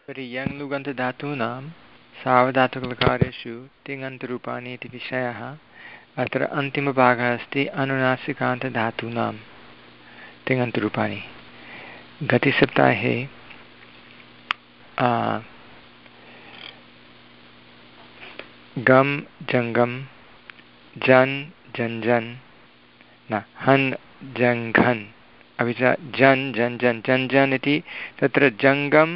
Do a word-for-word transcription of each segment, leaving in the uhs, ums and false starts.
तर्हि यङ्लुगन्तधातूनां सावधातुकलकारेषु तिङन्तरूपाणि इति विषयः। अत्र अन्तिमभागः अस्ति अनुनासिकान्तधातूनां तिङन्तरूपाणि। गतसप्ताहे गम् जङ्गम् जन् जञ्जन् न हन् जङ्घन् अपि च जन् जन् जन् जन् जन् इति तत्र जङ्गम्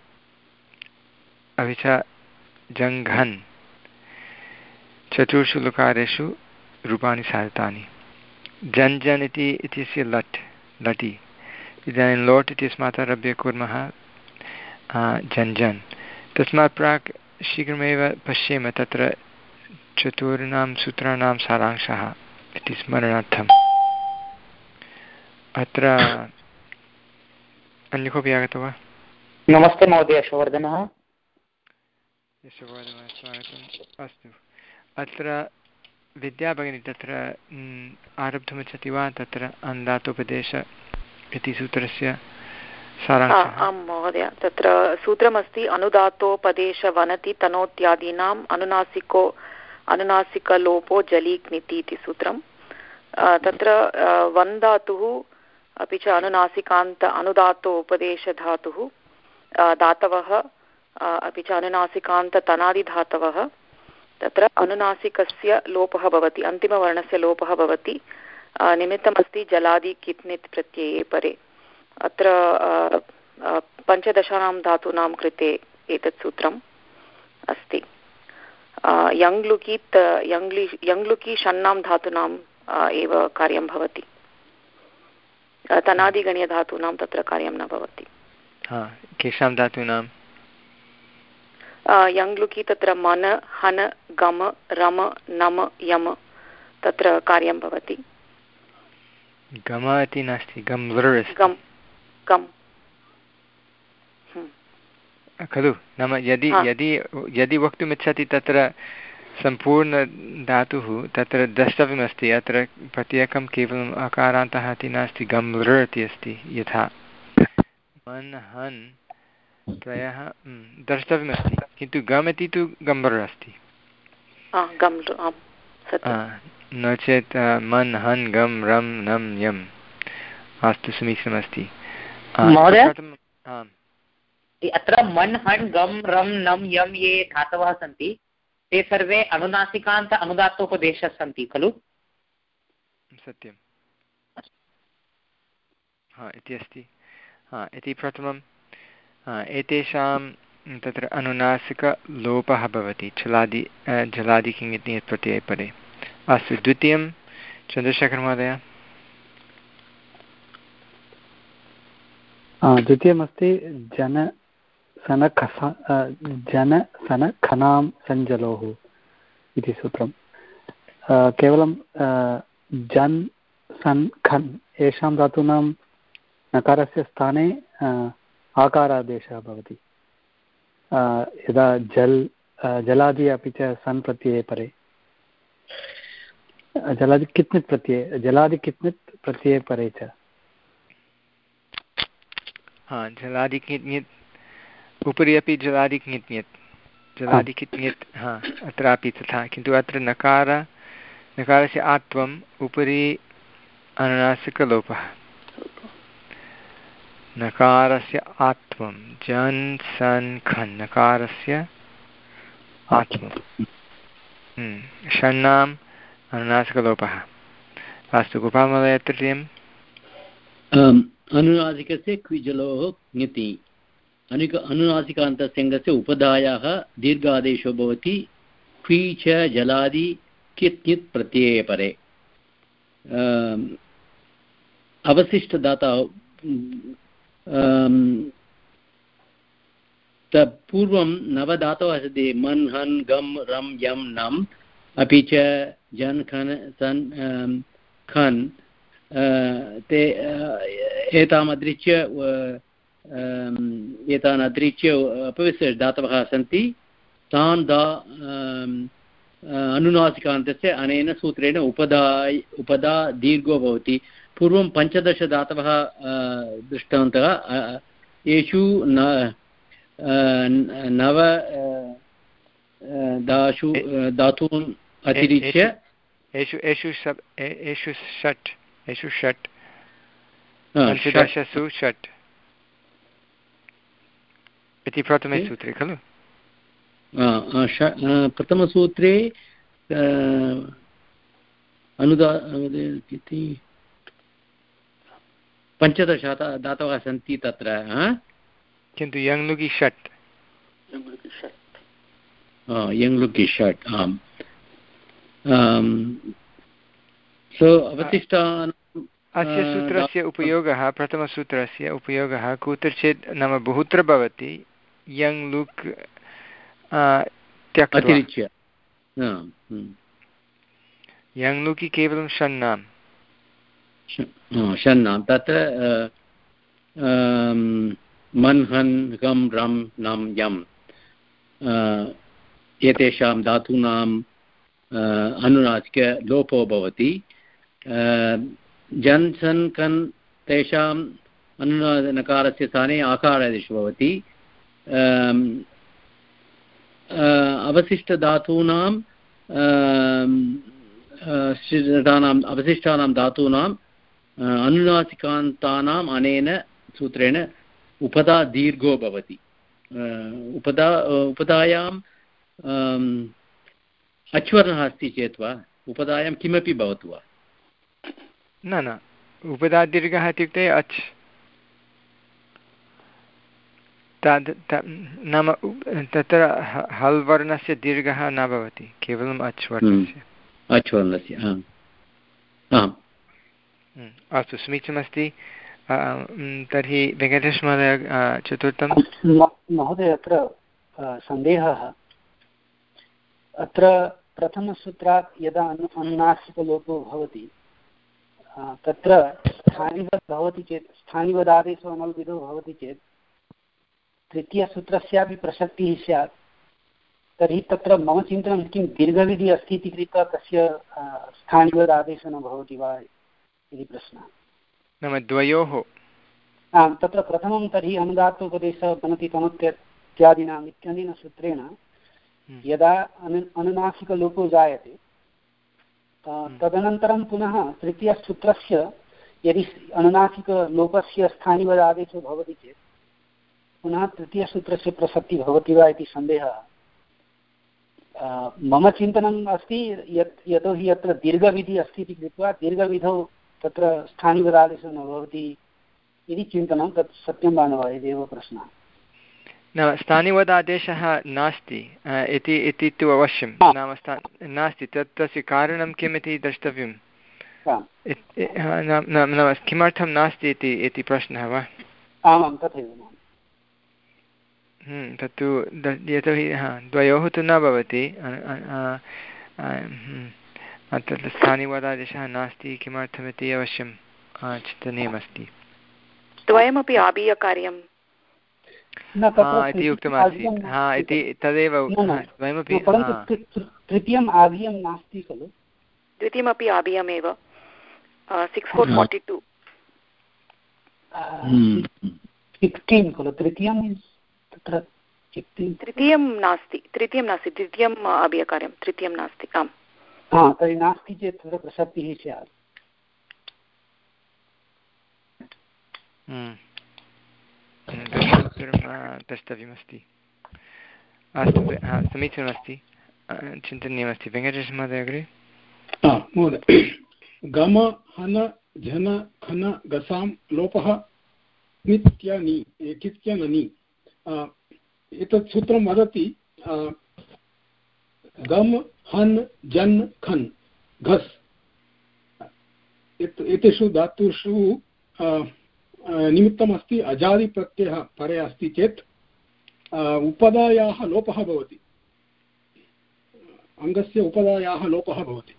अपि च जङ्घन् चतुर्षु लकारेषु रूपाणि साधितानि। जन् जन् इति इत्यस्य लट् लटि इदानीं लोट् इत्यस्मात् आरभ्य कुर्मः जन् जन्। तस्मात् प्राक् शीघ्रमेव पश्येम तत्र चतुर्णां सूत्राणां सारांशः इति स्मरणार्थम्। अत्र अन्य कोऽपि आगतो वा? नमस्ते महोदय, यशवर्धनः। यशवर्धनः स्वागतम्। अस्तु, अत्र विद्या भगिनी तत्र आरब्धुमिच्छति वा? तत्र अन्धातोपदेश इति सूत्रस्य सारांशः। आं महोदय, तत्र सूत्रमस्ति अनुदातोपदेश वनति तनोत्यादीनाम् अनुनासिको अनुनासिकलोपो जलीक्निति इति सूत्रं। तत्र वन् धातुः अपि च अनुनासिकान्त अनुदातोपदेशधातुः धातवः अपि च अनुनासिकान्ततनादिधातवः तत्र अनुनासिकस्य लोपः भवति, अन्तिमवर्णस्य लोपः भवति। निमित्तमस्ति जलादि कित्नित् प्रत्यये परे। अत्र पञ्चदशानां धातूनां कृते एतत् सूत्रम् अस्ति। यङ्लुकित् यङ्लि यङ्लुकि षण्णां धातूनाम् एव कार्यं भवति, तनादिगणीयधातूनां तत्र कार्यं न भवति। केषां धातूनां? यङ्लुकि तत्र मन हन गम रम नम यम तत्र कार्यं भवति। गम इति नास्ति, गम् वृ गम् गम् खलु? नाम यदि यदि यदि वक्तुमिच्छति तत्र सम्पूर्णधातुः तत्र द्रष्टव्यमस्ति। अत्र प्रत्येकं केवलम् अकारान्तः इति नास्ति, गम् वृ इति अस्ति। यथा मन् हन् त्रयः द्रष्टव्यमस्ति, किन्तु गम् इति तु गम्भर् अस्ति, न चेत् मन् हन् गम् रं नं यम्। अस्तु, समीचीनमस्ति। अत्र मन् हन् गम् रं नं यम् ये धातवः सन्ति ते सर्वे अनुनासिकान्त अनुदात्तोपदेशः सन्ति खलु? सत्यं, हा इति अस्ति। हा इति प्रथमं एतेषां तत्र अनुनासिकलोपः भवति जलादि जलादि किङिति प्रत्यये परे। अस्तु, द्वितीयं चन्द्रशेखरमहोदय। द्वितीयमस्ति जन सनखस जन सनखनां सञ्जलोः इति सूत्रं। केवलं जन् सन् खन् येषां धातूनां नकारस्य स्थाने आकारादेशः भवति। यदा जल् जलादि अपि च सन् प्रत्यये परे, जलादि कित्नित् प्रत्यये जलादि कित्नित् प्रत्यये परे च हा जलादि कित्नित् उपरि अपि जलादि कित्नित् जलादि कित्नित् हा अत्रापि तथा, किन्तु अत्र नकार नकारस्य आत्वम् उपरि अनुनासिकलोपः। नकारस्य आत्वं जन् सन् खन् नकारस्य आत्वं षण्णाम् अनुनासिकलोपः। अस्तु, गोपालमहोदय तृतीयम्। अनुनासिकस्य क्विजलोः ङति अनिक अनुनासिकान्तस्यङ्गस्य उपधायाः दीर्घादेशो भवति क्वि च जलादि कित् प्रत्यये परे। अवशिष्टदाता पूर्वं नवधातवः सन्ति, मन् हन् गम् रं यं नम् अपि च जन् खन् सन् खन् ते एताम् अतिरिच्य एतान् अतिरिच्य अपविष्टधातवः सन्ति। तान् दा अनुनासिकान्तस्य अनेन सूत्रेण उपदा उपदा दीर्घो भवति। पूर्वं पञ्चदशधातवः दृष्टवन्तः, येषु न नव दाशु धातून् अतिरिच्य एषु एषु सप् एषु षट् एषु षट् पञ्चदशसु षट् इति प्रथमे सूत्रे खलु प्रथमसूत्रे अनुदा इति पञ्चदश धातवः सन्ति तत्र किन्तु यङ्लुकि षट् यङ्लुकि षट् आम् सो अवशिष्टान् अस्य सूत्रस्य उपयोगः प्रथमसूत्रस्य उपयोगः कुत्रचित् नाम बहुत्र भवति यङ् लुक् अतिरिच्य यङ् लुकि केवलं षण्णां षण्णां तत्र मन् हन् गम् रम् नं यम् एतेषां धातूनां अनुनासिकलोपो भवति जन् सन् कन् तेषाम् अनुनासिकनकारस्य स्थाने आकारादेशो भवति अवशिष्टधातूनां धानाम् अवशिष्टानां धातूनाम् अनुनासिकान्तानाम् अनेन सूत्रेण उपधा दीर्घो भवति उपधा उपधायाम् अच्वर्णः अस्ति चेत् वा उपधायां किमपि भवतु वा न न उपधा दीर्घः इत्युक्ते अच् तद् नाम तत्र हल् वर्णस्य दीर्घः न भवति केवलम् अच् वर्णस्य अच् वर्णस्य आम् अस्तु समीचीनमस्ति तर्हि वेङ्कटेशमहोदय चतुर्थं महोदय अत्र सन्देहः अत्र प्रथमसूत्रात् यदा अनु अनुनासिकलोपो भवति तत्र स्थानिवद् भवति चेत् स्थानिवदादेशो अनल्विधो भवति चेत् तृतीयसूत्रस्यापि प्रसक्तिः स्यात् तर्हि तत्र मम चिन्तनं किं दीर्घविधिः अस्ति इति कृत्वा तस्य स्थानिवदादेशो न भवति वा इति प्रश्नः नाम द्वयोः आम् तत्र प्रथमं तर्हि अनुदात्तोपदेशः बनति तमोत्यादीनाम् इत्यनेन सूत्रेण यदा अनु अनुनासिकलोपो जायते तदनन्तरं पुनः तृतीयसूत्रस्य यदि अनुनासिकलोपस्य स्थानिवदादेशो भवति चेत् पुनः तृतीयसूत्रस्य प्रसक्तिः भवति वा इति सन्देहः मम चिन्तनम् अस्ति यत् यतोहि अत्र दीर्घविधिः अस्ति इति कृत्वा दीर्घविधौ तत्र स्थानिवदादेशो न भवति इति चिन्तनं तत् सत्यं वा न वा इत्येव प्रश्नः नाम स्थानिवदादेशः नास्ति इति इति तु अवश्यं नाम स्था नास्ति तत् तस्य कारणं किम् इति द्रष्टव्यं नाम किमर्थं नास्ति इति इति प्रश्नः वा आमां तथैव तत्तु यतोहि हा द्वयोः तु न भवति तत्र स्थानिवदादेशः नास्ति किमर्थमिति अवश्यं चिन्तनीयमस्ति द्वयमपि आबीयकार्यं इति उक्तमासीत् हा इति तदेव द्वयमपि तृतीयम् आबीयं नास्ति खलु द्वितीयमपि आबीयमेव six four forty two sixteen खलु तृतीयं तत्र तृतीयं नास्ति तृतीयं नास्ति द्वितीयम् आबीयकार्यं तृतीयं नास्ति आम् हा तर्हि नास्ति चेत् तत्र प्रसक्तिः स्यात् द्रष्टव्यमस्ति अस्तु समीचीनमस्ति चिन्तनीयमस्ति वेङ्कटेशमहोदय अग्रे महोदय गम हन झन खन गसां लोपः नित्यनि कित्यननि एतत् सूत्रं वदति गम हन् जन् खन् घस् एतेषु धातुषु निमित्तमस्ति अजादिप्रत्ययः परे अस्ति चेत् उपधायाः लोपः भवति अङ्गस्य उपधायाः लोपः भवति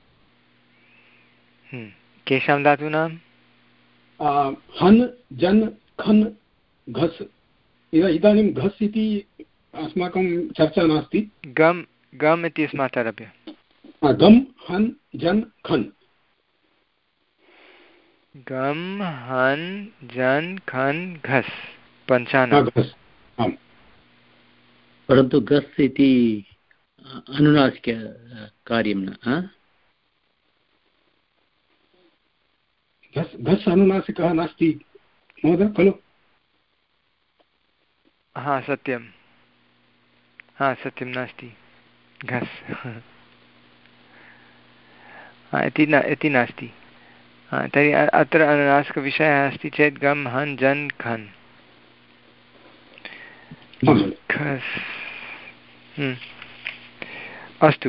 केषां धातूनां हन् जन् खन् घस् इदानीं घस् इति अस्माकं चर्चा नास्ति गम् गम् इति अस्मात् आरभ्य गम् हन् जन् खन् गम् हन् जन् खन् घस् पञ्चानां परन्तु गस् इति अनुनासिककार्यं न घस् घस् अनुनासिकः नास्ति महोदय खलु? हा सत्यं, हा सत्यं नास्ति घस् इति न इति नास्ति। तर्हि अत्र अनुनासिकविषयः अस्ति चेत् गम् हन् जन् खन् घस्। अस्तु,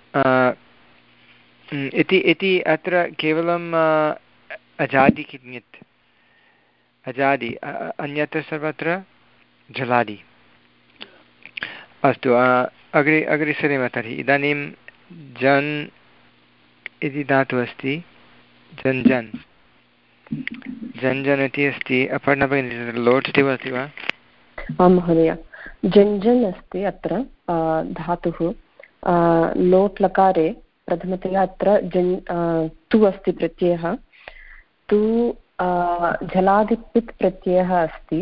इति इति अत्र केवलं अजादि किञ्चित् अजादि, अन्यत्र सर्वत्र जलादि। अस्तु, अग्रे अग्रे सरेम तर्हि। इदानीं जन् इति धातुः अस्ति, जन् जन् जन् जन् इति अस्ति। अपर्णा भगिनी लोट् इति वदति वा? आं महोदय, जन् जन् अस्ति अत्र धातुः लोट् लकारे प्रथमतया अत्र जन् तु अस्ति प्रत्ययः, तु झलादिपित् प्रत्ययः अस्ति।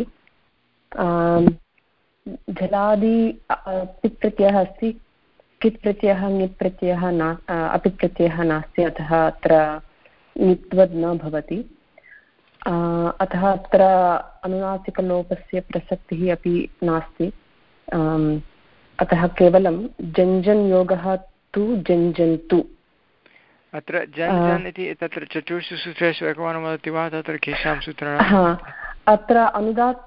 झलादि पित् प्रत्ययः अस्ति, कित् प्रत्ययः ङित् प्रत्ययः न अपित् प्रत्ययः नास्ति, अतः अत्र ङित्वद् न भवति। अतः अत्र अनुनासिकलोपस्य प्रसक्तिः अपि नास्ति। अतः केवलं जञ्जन् योगः तु जञ्जन्तु। अत्र जन् जन् इति तत्र चतुर्षु सूत्रेषु एकवारं वदति वा? तत्र केषां सूत्राणां? हा, अत्र अनुदात्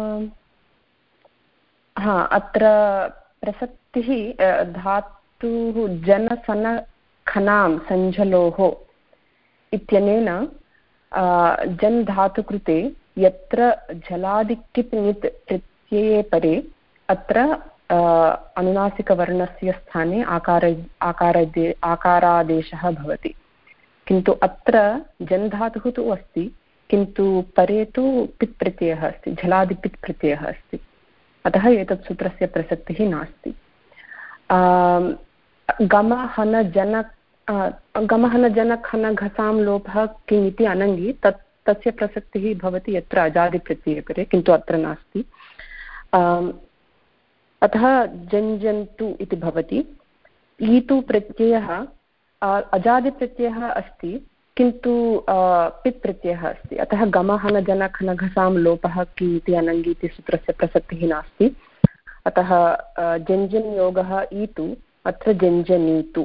हा अत्र प्रसक्तिः धातुः जनसनखनां सञ्झलोः इत्यनेन जन् धातुकृते यत्र झलादिकित् ङित् प्रत्यये परे अत्र अनुनासिकवर्णस्य स्थाने आकार आकारादे आकारादेशः भवति। किन्तु अत्र जन् धातुः तु अस्ति, किन्तु परे तु पित् प्रत्ययः अस्ति, झलादिपित् प्रत्ययः अस्ति। अतः एतत् सूत्रस्य प्रसक्तिः नास्ति। गम हन जन गम हन जन खन घसां लोपः किम् इति अनङ्गि, तत् तस्य प्रसक्तिः भवति यत्र अजादिप्रत्यये परे, किन्तु अत्र नास्ति। अतः जञ्जन्तु इति भवति। ईतु प्रत्ययः अजादिप्रत्ययः अस्ति, किन्तु पित् प्रत्ययः अस्ति। अतः गमहन जनखनघसां लोपः कि इति अनङ्गि इति सूत्रस्य प्रसक्तिः नास्ति। अतः जञ्जन् योगः ईतु, अत्र जञ्जनीतु।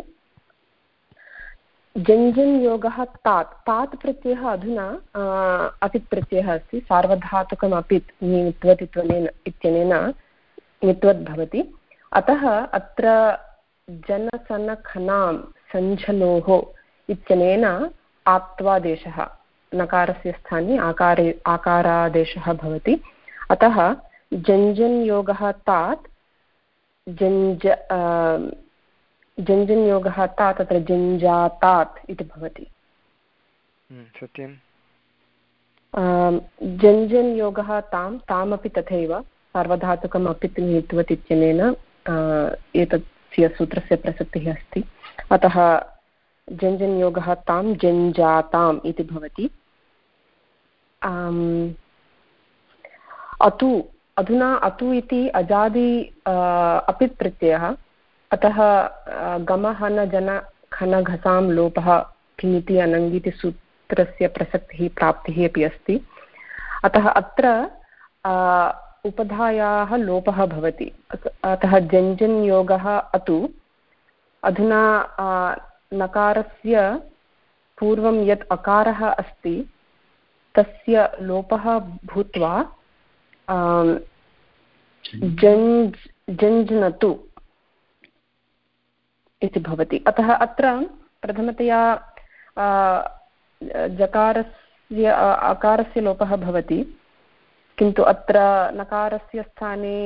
जञ्जन् योगः तात् तात् प्रत्ययः अधुना अपित् प्रत्ययः अस्ति, सार्वधातुकम् अपित् ङित्वत् इत्यनेन ङित्वत् भवति। अतः अत्र जनसनखनां सञ्झलोः इत्यनेन आत्वादेशः नकारस्य स्थाने आकारे आकारादेशः भवति। अतः जञ्जन् योगः तात् जञ्ज जञ्जन् योगः तात् अत्र जञ्जातात् इति भवति। सत्यं। जञ्जन् योगः तां तामपि तथैव सार्वधातुकम् अपित् ङित्वत् इत्यनेन एतस्य सूत्रस्य प्रसक्तिः अस्ति। अतः जञ्जन् योगः तां जञ्जाताम् इति भवति। अतु अधुना अतु इति अजादि अपित् प्रत्ययः, अतः गमहन जन खन घसां लोपः किमिति अनङ्गिति सूत्रस्य प्रसक्तिः प्राप्तिः अपि अस्ति। अतः अत्र उपधायाः लोपः भवति। अतः जञ्जन् योगः अतु अधुना नकारस्य पूर्वं यत् अकारः अस्ति तस्य लोपः भूत्वा जञ्ज् जञ्ज्नतु इति भवति। अतः अत्र प्रथमतया जकारस्य अकारस्य लोपः भवति, किन्तु अत्र नकारस्य स्थाने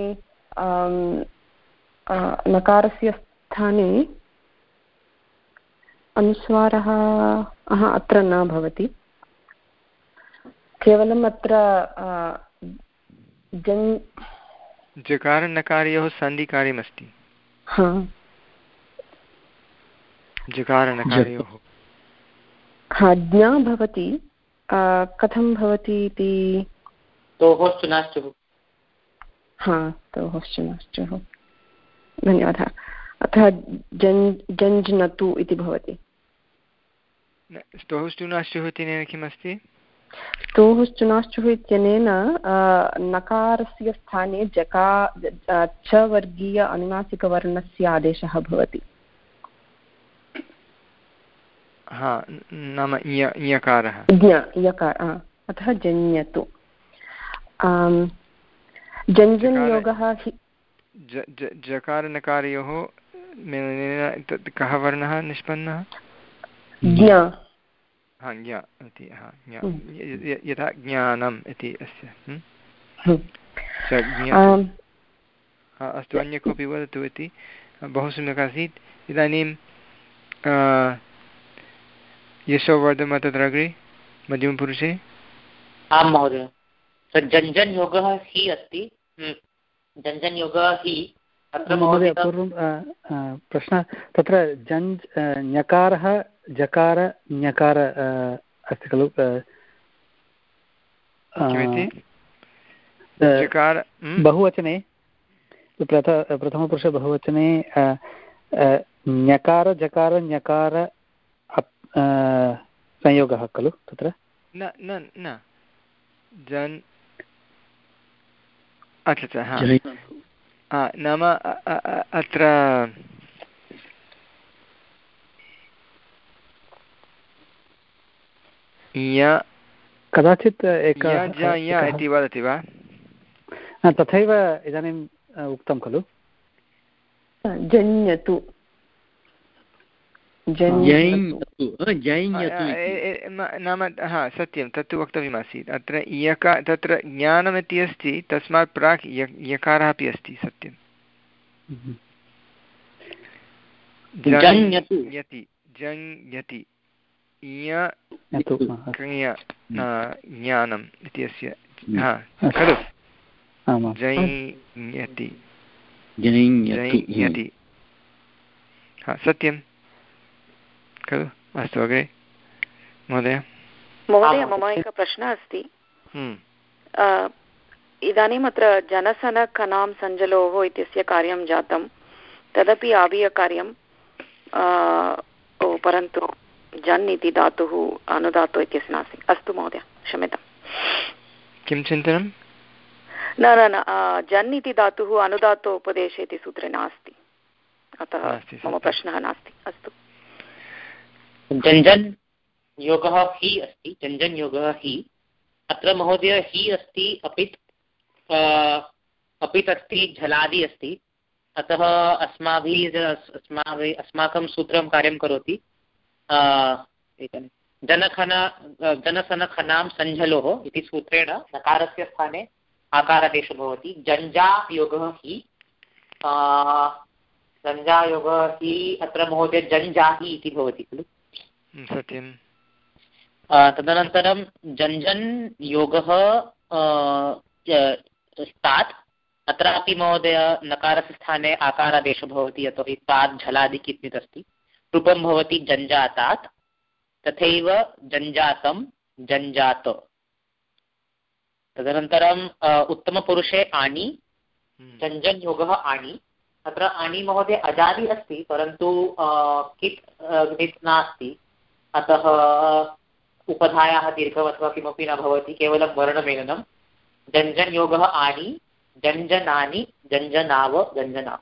नकारस्य स्थाने अनुस्वारः अत्र न भवति। केवलम् अत्र जन् जकारनकारयोः सन्धिकार्यमस्ति। हा, जकारनकारयोः हा ज्ञा भवति। कथं भवति इति तोहोश्च नाश्चुः। हा, तोहोश्च नाश्चुः। धन्यवादः। अतः जन् जञ्ज्नतु इति भवति। स्तोः ष्टुनाश्चुः इत्यनेन किमस्ति? स्तोः ष्टुनाश्चुः इत्यनेन नकारस्य स्थाने जका च वर्गीय अनुनासिकवर्णस्य आदेशः भवति। हा, नाम इयकारः यकार, अतः जन्यतु। जञ्जन्योगः जकारनकारयोः मेलनेन कः वर्णः निष्पन्नः? ज्ञ। हा, ज्ञ इति, हा, यथा ज्ञानम् इति अस्य। अस्तु, अन्य कोऽपि वदतु इति। बहु सम्यक् आसीत्। इदानीं यशोवर्धन तत्र अग्रे मध्यमपुरुषे। आं महोदय, जञ्जन्योगः हि अस्ति। जञ्जन्योगः हि अत्र महोदय पूर्वं प्रश्नः, तत्र जञ् ञकारः जकार ञकार अस्ति खलु? बहुवचने प्रथ प्रथमपुरुषे बहुवचने ञकार जकार ञकार संयोगः खलु तत्र? न न न जन् अच्छा, हा, नाम अत्र कदाचित् एकः इति वदति वा? तथैव इदानीम् उक्तं खलु। जन्यतु नाम, हा, सत्यं, तत्तु वक्तव्यमासीत्। अत्र इयका तत्र ज्ञानमिति अस्ति, तस्मात् प्राक् यकारः अपि अस्ति। सत्यं। जन्यति जन्यति ज्ञानम् इति अस्य, हा खलु? जञ्यति जञ्यति, हा, सत्यं खलु? अस्तु, अग्रे महोदय। महोदय, मम एकः प्रश्नः अस्ति। इदानीम् अत्र जनसनखनां सञ्जलोः इत्यस्य कार्यं जातं, तदपि आवीयकार्यं, परन्तु जन् इति धातुः अनुदातु इत्यस्य नास्ति। अस्तु महोदय, क्षम्यताम्। किं चिन्तनं? न न न जन् इति धातुः अनुदातो उपदेशे इति सूत्रे नास्ति, अतः मम प्रश्नः नास्ति। अस्तु। जञ्जन् योगः हि अस्ति। जञ्जन् योगः हि अत्र महोदय हि अस्ति, अपित् अपित् अस्ति, झलादि अस्ति। अतः अस्माभिः अस्माभिः अस्माकं सूत्रं कार्यं करोति। जनखन जनसनखनां सञ्झलोः इति सूत्रेण नकारस्य स्थाने आकारादेशो भवति। जञ्जा योगः हि जञ्जा योगः हि अत्र महोदय जञ्जाहि इति भवति खलु? सत्यं। तदनन्तरं जञ्जन् योगः स्तात्, अत्रापि महोदय नकारस्य स्थाने आकारादेशो भवति, यतोहि तात् झलादि किञ्चित् अस्ति। रूपं भवति जञ्जातात्। तथैव जञ्जातं जञ्जात। तदनन्तरम् उत्तमपुरुषे आनि, जञ्जन् योगः आनि। अत्र आनि महोदय अजादि अस्ति, परन्तु कित् ङित् नास्ति, अतः उपधायाः दीर्घम् अथवा किमपि न भवति, केवलं वर्णमेलनं। जञ्जन् योगः आनि, जञ्जनानि, जञ्जनाव, जञ्जनाव।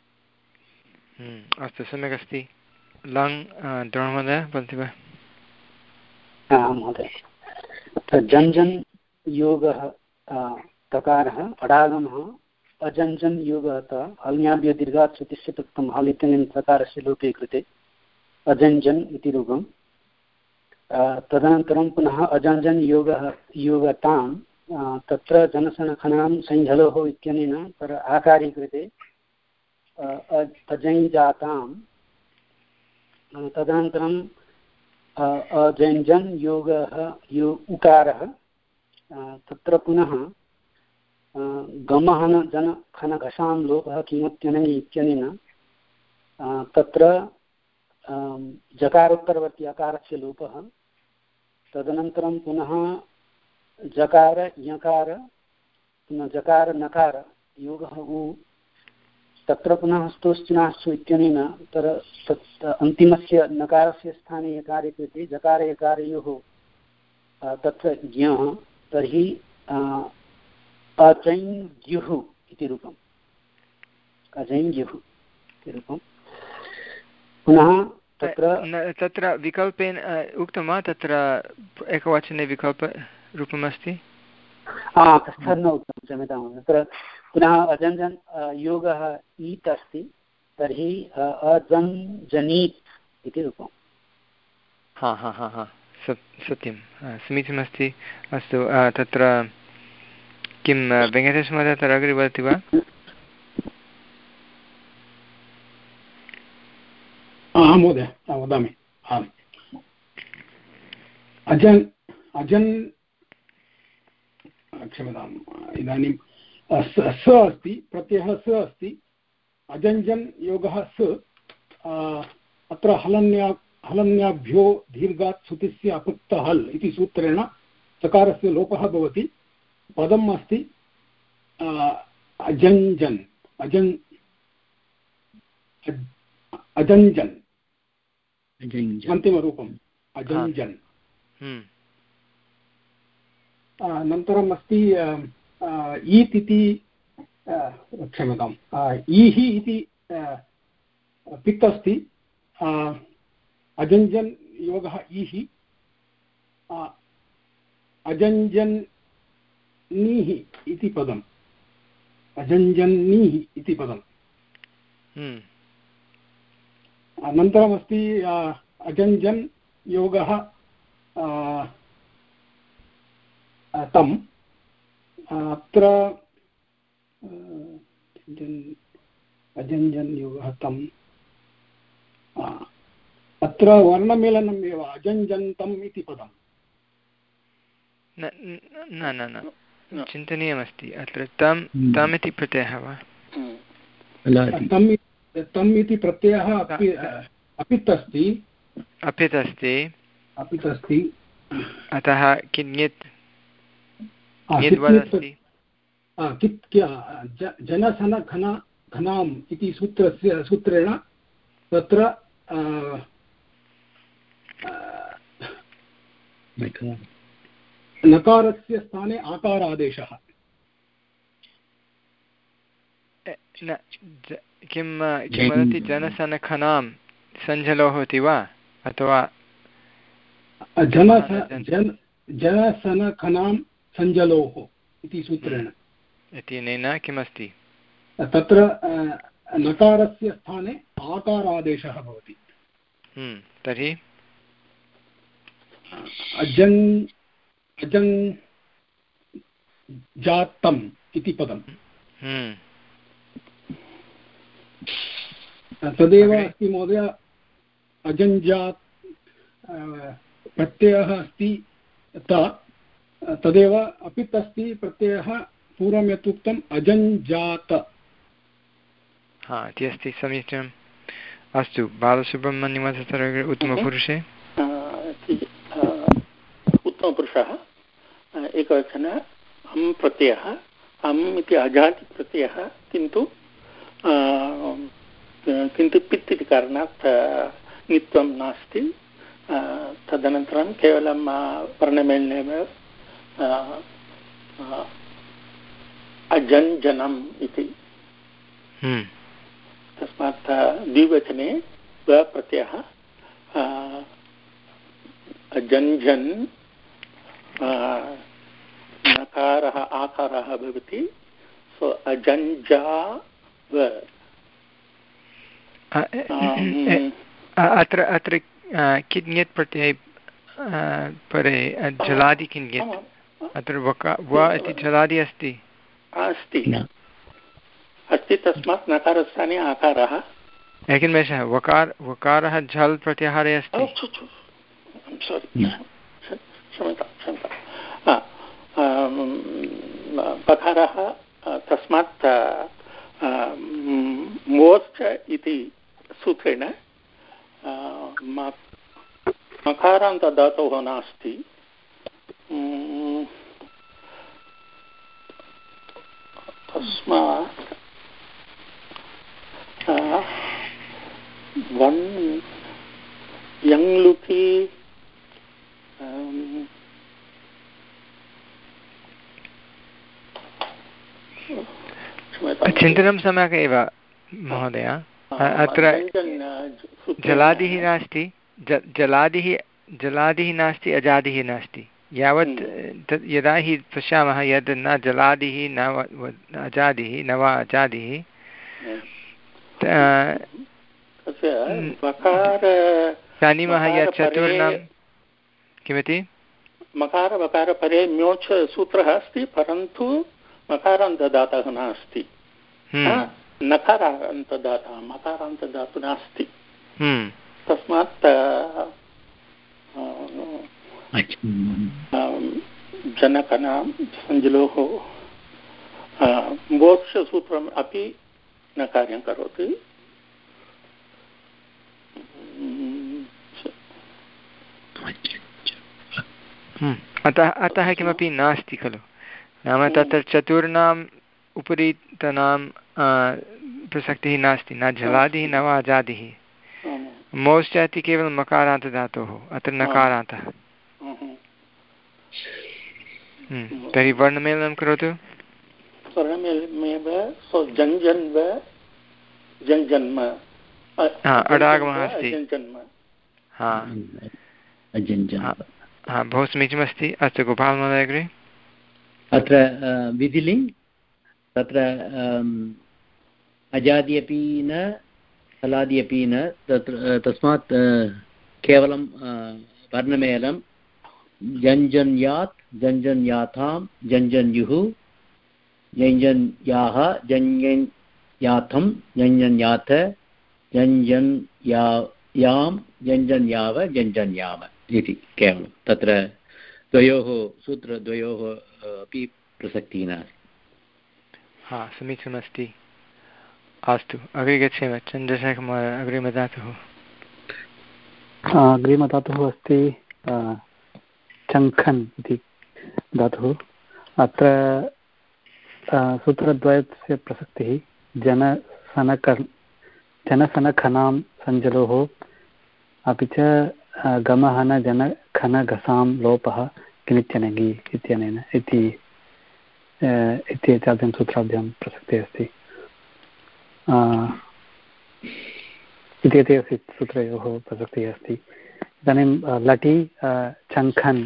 अस्तु, सम्यक् अस्ति। लङ् द्रोणमहोदय वदति वा? महोदय, अत्र जञ्जन् योगः तकारः अडागमः, अजञ्जन् योगः हल्याभ्यो दीर्घात् श्रुतिस्य तत्त्वं हल् इत्यनेन तकारस्य लोपे कृते अजञ्जन् इति रूपम्। तदनन्तरं पुनः अजञ्जन् योगः योगतां, तत्र जनसनखनां सञ्झलोः इत्यनेन पर आकारीकृते अजञ्जातां। तदनन्तरं अजञ्जन् योगः यो उकारः, तत्र पुनः गमहन जन खनघशां लोपः किमत्यनेन इत्यनेन तत्र जकारोत्तरवर्ती अकारस्य लोपः। तदनन्तरं पुनः जकार यकार पुनः जकार नकार योगः उ, तत्र पुनः स्तोश्चिनाश्चु इत्यनेन तत्र तत् अन्तिमस्य नकारस्य स्थाने यकारे कृते जकारे यकारयोः तत्र ज्ञः तर्हि अजञ्जुः इति रूपम् अजञ्जुः इति रूपम् पुनः तत्र तत्र विकल्पेन उक्तं वा तत्र एकवचने विकल्परूपमस्ति तथा न उक्तं क्षम्यतां तत्र पुनः अजञ्जन् योगः ईत् अस्ति तर्हि अजञ्जनीत् इति रूपम् हा हा हा हा सत्यं समीचीनमस्ति अस्तु तत्र किं वेङ्कटेशमहोदय तत्र अग्रे वदति वा महोदय वदामि आम् अजन् अजन् क्षम्यताम् इदानीं स अस्ति प्रत्ययः स अस्ति अजञ्जन् योगः स अत्र हलन्या हलन्याभ्यो दीर्घात् सुतिस्य अपृक्त हल् इति सूत्रेण सकारस्य लोपः भवति पदम् अस्ति अजञ्जन् अजन् अजञ्जन् अन्तिमरूपम् अजञ्जन् अनन्तरम् अस्ति ईत् इति क्षम्यताम् ईः इति पित् अस्ति अजञ्जन् योगः ईः अजञ्जन्नीः इति पदम् अजञ्जन्नीः इति पदम् अनन्तरमस्ति अजञ्जन् योगः तम् अत्र अजञ्जन् योगः तम् अत्र वर्णमेलनम् एव अजञ्जन्तम् इति पदम् न न न चिन्तनीयमस्ति अत्र तम् तम् इति प्रत्ययः वा तम् इति प्रत्ययः अपित् अस्ति अपित् अस्ति अपित् अस्ति अतः किञ्चित् अस्ति जनसन घन घनाम् इति सूत्रस्य सूत्रेण तत्र नकारस्य स्थाने आकारादेशः किं किं वदति जनसनखनां सञ्जलोः इति वा अथवा जनसनखनां सञ्जलोः इति सूत्रेण इत्यनेन किमस्ति तत्र नकारस्य स्थाने आकारादेशः भवति तर्हि अजन् अजन् जातम् इति पदम् तदेव अस्ति महोदय अजञ्जात् प्रत्ययः अस्ति तदेव अपित् अस्ति प्रत्ययः पूर्वं यत् उक्तम् अजञ्जात हा इति अस्ति समीचीनम् अस्तु बालसुब्रह्मण्यमहोदय उत्तमपुरुषे उत्तमपुरुषः एकवचने अम् प्रत्ययः अम् इति अजाति प्रत्ययः किन्तु किन्तु पित् इति कारणात् ङित्वं नास्ति तदनन्तरं केवलं वर्णमेलनेव अजञ्जनम् इति तस्मात् द्विवचने व प्रत्ययः अजञ्जन् नकारः आकारः भवति सो अजञ्जा व अत्र अत्र किञ्चित् प्रत्यये परे जलादि किञ्चित् अत्र व इति जलादि अस्ति अस्ति अस्ति तस्मात् नकारस्थाने आकारः एकनिमेषः वकार वकारः झल् प्रत्याहारे अस्ति क्षम्यतां क्षम्यतां पकारः तस्मात् मोश्च इति सूत्रेण मकारान्तधातोः नास्ति तस्मात् वन् यङ्लुकि चिन्तनं सम्यक् एव महोदय। अत्र जलादिः नास्ति, जलादिः जलादिः नास्ति, अजादिः नास्ति। यावत् तत् यदा हि पश्यामः यद् न जलादिः न अजादिः न वा अजादिः, जानीमः यत् चतुर्णां किमिति मकार वकार परे म्योच् सूत्रः अस्ति, परन्तु मकारान्तदातः नास्ति, नकारान्तदातः मकारान्तदातुः नास्ति। तस्मात् जनकनां सञ्जलोः मोक्षसूत्रम् अपि न कार्यं करोति। अतः अतः किमपि नास्ति खलु, नाम तत्र चतुर्णाम् उपरि तनां प्रसक्तिः नास्ति, न जलादिः न वा अजादिः। मोश्च इति केवलं मकारान्तधातोः, अत्र नकारान्तः। तर्हि वर्णमेलनं करोतु। वर्णमेलनमेव जञ्जन्व जञ्जन्म अडागमः अस्ति। हा, बहु समीचीनमस्ति। अस्तु, गोपालमहोदय अग्रे। अत्र विधिलिङ्ग् तत्र अजादि अपि न हलादि अपि न, तत्र तस्मात् केवलं वर्णमेलं जञ्जन्यात् जञ्जन्याथां जञ्जन्युः जञ्जन्याः जञ्जन्याथं जञ्जन्याथ जञ्जन्यायां जञ्जन्याव जञ्जन्याम इति केवलं तत्र द्वयोः सूत्रद्वयोः अपि प्रसक्तिः नास्ति। हा, समीचीनमस्ति। अस्तु, अग्रे गच्छेम। चन्द्रशेखरमहोदय, अग्रिमधातुः। अग्रिमधातुः अस्ति चङ्खन् इति धातुः। अत्र सूत्रद्वयस्य प्रसक्तिः जनसनक जनसनखनां सञ्जलोः, अपि च गमहनजनखनघसां लोपः किनित्यनगि इत्यनेन इति इत्येताभ्यां सूत्राभ्यां प्रसक्तिः अस्ति। इत्येते सूत्रयोः प्रसक्तिः अस्ति। इदानीं लटि चङ्खन्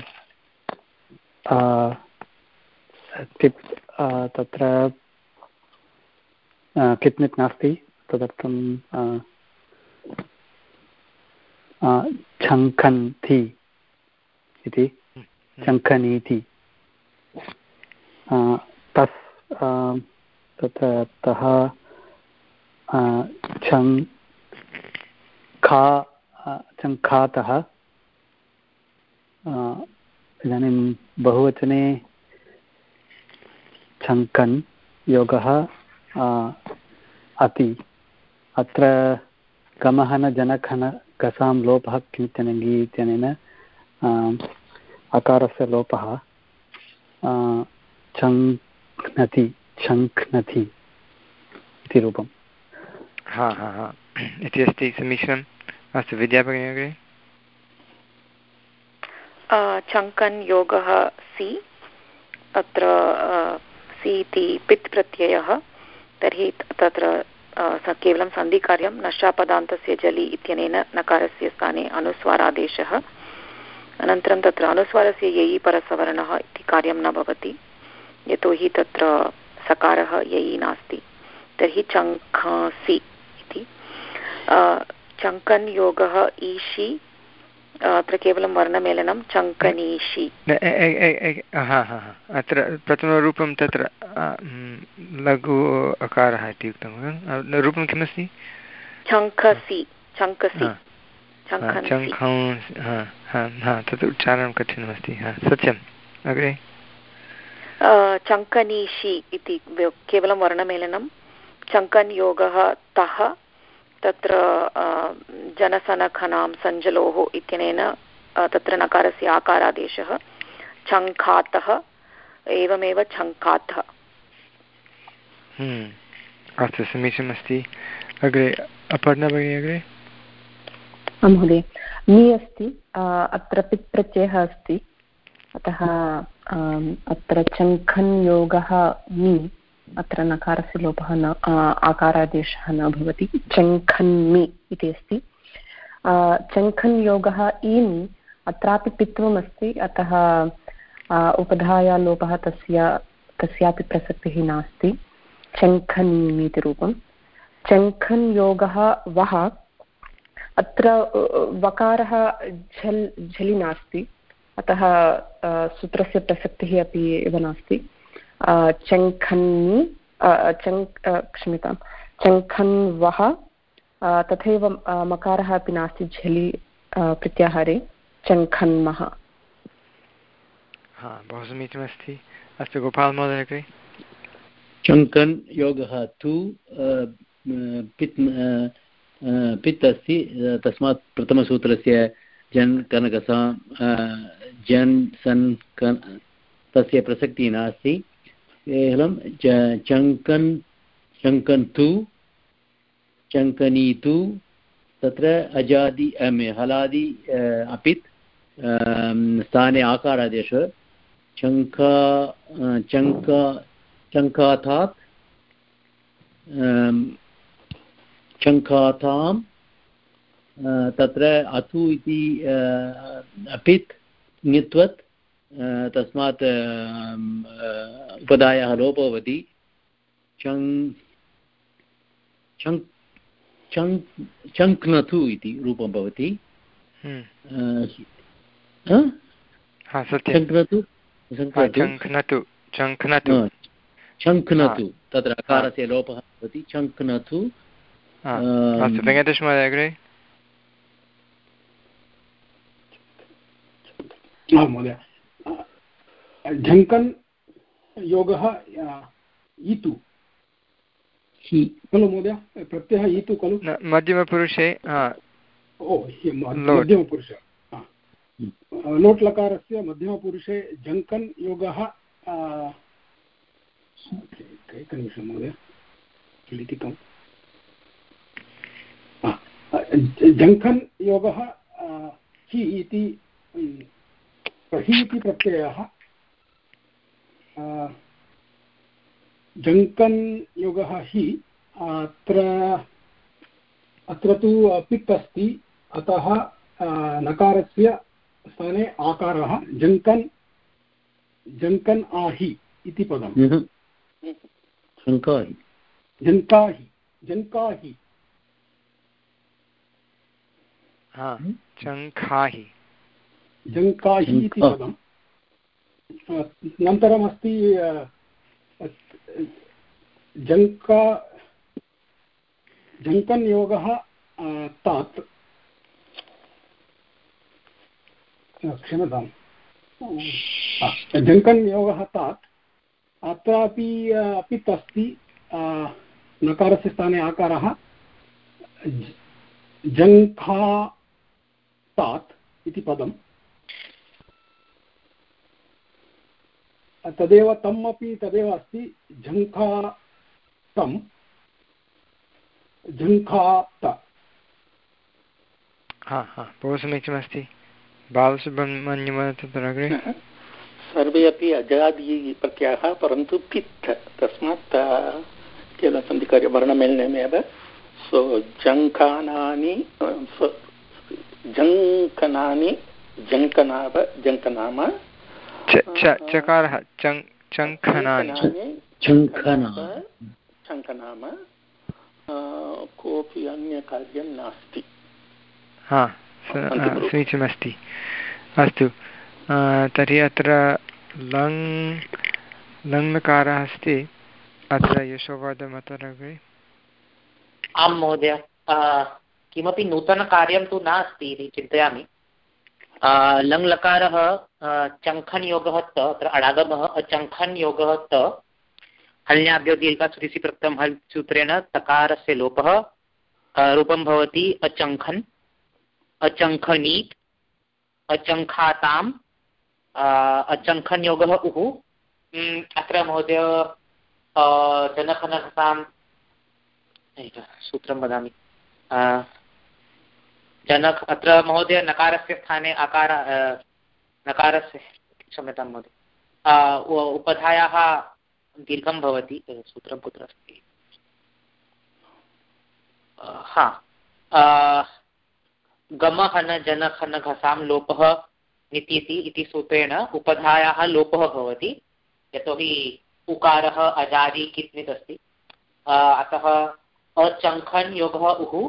तत्र कित्नित् नास्ति, तदर्थं छङ्खन्ति इति छङ्खनीति। तस् तत्र तः छङ्खा छङ्खातः। इदानीं बहुवचने छङ्कन् योगः अति। अत्र गमहन जनखन घसां लोपः किमित्यनङि इत्यनेन अकारस्य लोपः छङ्क्नति छङ्क्नति इति रूपम्। हा हा हा इति अस्ति। समीचीनम्। अस्तु, विद्याभगिनी अग्रे। छङ्कन् योगः सि। अत्र सि इति पित् प्रत्ययः, तर्हि तत्र केवलं सन्धिकार्यं। नशापदान्तस्य जलि इत्यनेन नकारस्य स्थाने अनुस्वारादेशः। अनन्तरं तत्र अनुस्वारस्य ययि परसवर्णः इति कार्यं न भवति, यतोहि तत्र सकारः ययि नास्ति। तर्हि चङ्खासि इति। चङ्कन् योगः ईशि। अत्र केवलं वर्णमेलनं चङ्कनीषि। अत्र प्रथमरूपं तत्र लघु अकारः इति उक्तं। रूपं किमस्ति? छङ्खसि छङ्कसि तत् उच्चारणं कठिनमस्ति। सत्यम्। अग्रे चङ्कनीषि इति केवलं वर्णमेलनं। चङ्कन् योगः तः। तत्र जनसनखनां सञ्जलोः इत्यनेन तत्र नकारस्य आकारादेशः। छङ्खातः एवमेव छङ्खातः। अस्तु, समीचीनमस्ति। अग्रे अपर्णा भगिनी अग्रे। महोदय नि अस्ति, अत्र पित् प्रत्ययः अस्ति, अतः अत्र चङ्खन् योगः नि, अत्र नकारस्य लोपः न, आकारादेशः न भवति, चङ्खन्मि इति अस्ति। चङ्खन् योगः ईनि, अत्रापि पित्वमस्ति, अतः उपधाया लोपः तस्य तस्यापि प्रसक्तिः नास्ति, चङ्खनीमि इति रूपं। चङ्खन् योगः वः, अत्र वकारः झल् झलि नास्ति, अतः सूत्रस्य प्रसक्तिः अपि एव नास्ति। चङ्खन्नि चङ् क्षम्यतां चङ्खन्वः, तथैव मकारः अपि नास्ति झलि प्रत्याहारे, चङ्खन्मः। हा, बहु समीचीनमस्ति। अस्तु गोपाल् महोदय कृते चङ्कन् योगः तु पित् पित् अस्ति, तस्मात् प्रथमसूत्रस्य जन् कनकसा जन् सन् कन् तस्य प्रसक्तिः नास्ति। केवलं चङ्कन् चङ्कन्तु चङ्कनीतु, तत्र अजादि हलादि अपित् स्थाने आकारादेशः, चङ्का चङ्क चङ्काथात् चङ्काथां, तत्र अतु इति अपित् ङित्वत्, तस्मात् उपधायाः लोपो भवति। चङ् चङ् चङ् चङ्क्नतु इति रूपं भवति। चङ्क्नतु चङ्क्नतु चङ्क्नतु चङ्क्नतु, तत्र अकारस्य लोपः भवति, चङ्क्नतु। अस्तु वेङ्कटेश महोदय अग्रे। महोदय झङ्कन् योगः ईतु खलु महोदय, प्रत्ययः ईतु खलु मध्यमपुरुषे। ओ मध्यमपुरुषे, लोट् लकारस्य मध्यमपुरुषे झङ्कन् योगः। एकनिमिषं महोदय, लिखितं झङ्कन् योगः हि इति हि इति प्रत्ययः, झङ्कन् योगः हि, अत्र अत्र तु पित् अस्ति, अतः नकारस्य स्थाने आकारः, झङ्कन् झङ्कन् आहि इति पदं, झङ्काहि झङ्काहि झङ्काहि झङ्खाहि झङ्काहि इति पदम्। अनन्तरमस्ति झङ्का झङ्कन् योगः तात्, क्षम्यतां झङ्कन् योगः तात्, अत्रापि पित् अस्ति, नकारस्य स्थाने आकारः, झङ्खा तात् इति पदम्। तदेव तम् अपि तदेव अस्ति, झङ्खा तं झङ्खात। हा हा, बहु समीचीनमस्ति। बालसुब्रह्मण्यं तत्र अग्रे। सर्वे अपि अजादि प्रत्ययाः, परन्तु पित्, तस्मात् केवलं सन्धिकार्यवर्णमेलनमेव। सो जङ्खानानि जङ्कनानि जङ्कनाव जङ्कनाम चकारः चङ्खनानि चङ्कनाम, कोऽपि अन्यकार्यं नास्ति। हा, समीचीनमस्ति। अस्तु, तर्हि अत्र लङ् लङ्लकारः अस्ति, अत्र यशोवर्धनमत्र अग्रे। आं महोदय, किमपि नूतनकार्यं तु नास्ति इति चिन्तयामि। लङ् लकारः चङ्खन् योगः त, अत्र अडागमः अचङ्खन् योगः त, हल्याभ्यो दीर्घात् सुदिसि प्रत्ययं हल् सूत्रेण तकारस्य लोपः, रूपं भवति अचङ्खन्, अचङ्खनीत्, अचङ्खाताम्, अचङ्खन् योगः उः। अत्र महोदय जनखनकतां सूत्रं वदामि, जनक अत्र महोदय नकारस्य स्थाने आकार नकारस्य क्षम्यतां महोदय उपधायाः दीर्घं भवति सूत्रं कुत्र अस्ति हा गम हन जन खन घसां लोपः नितीति इति सूत्रेण उपधायाः लोपः भवति यतोहि उकारः अजादि कित्नित् अस्ति अतः अचङ्खन् योगः उः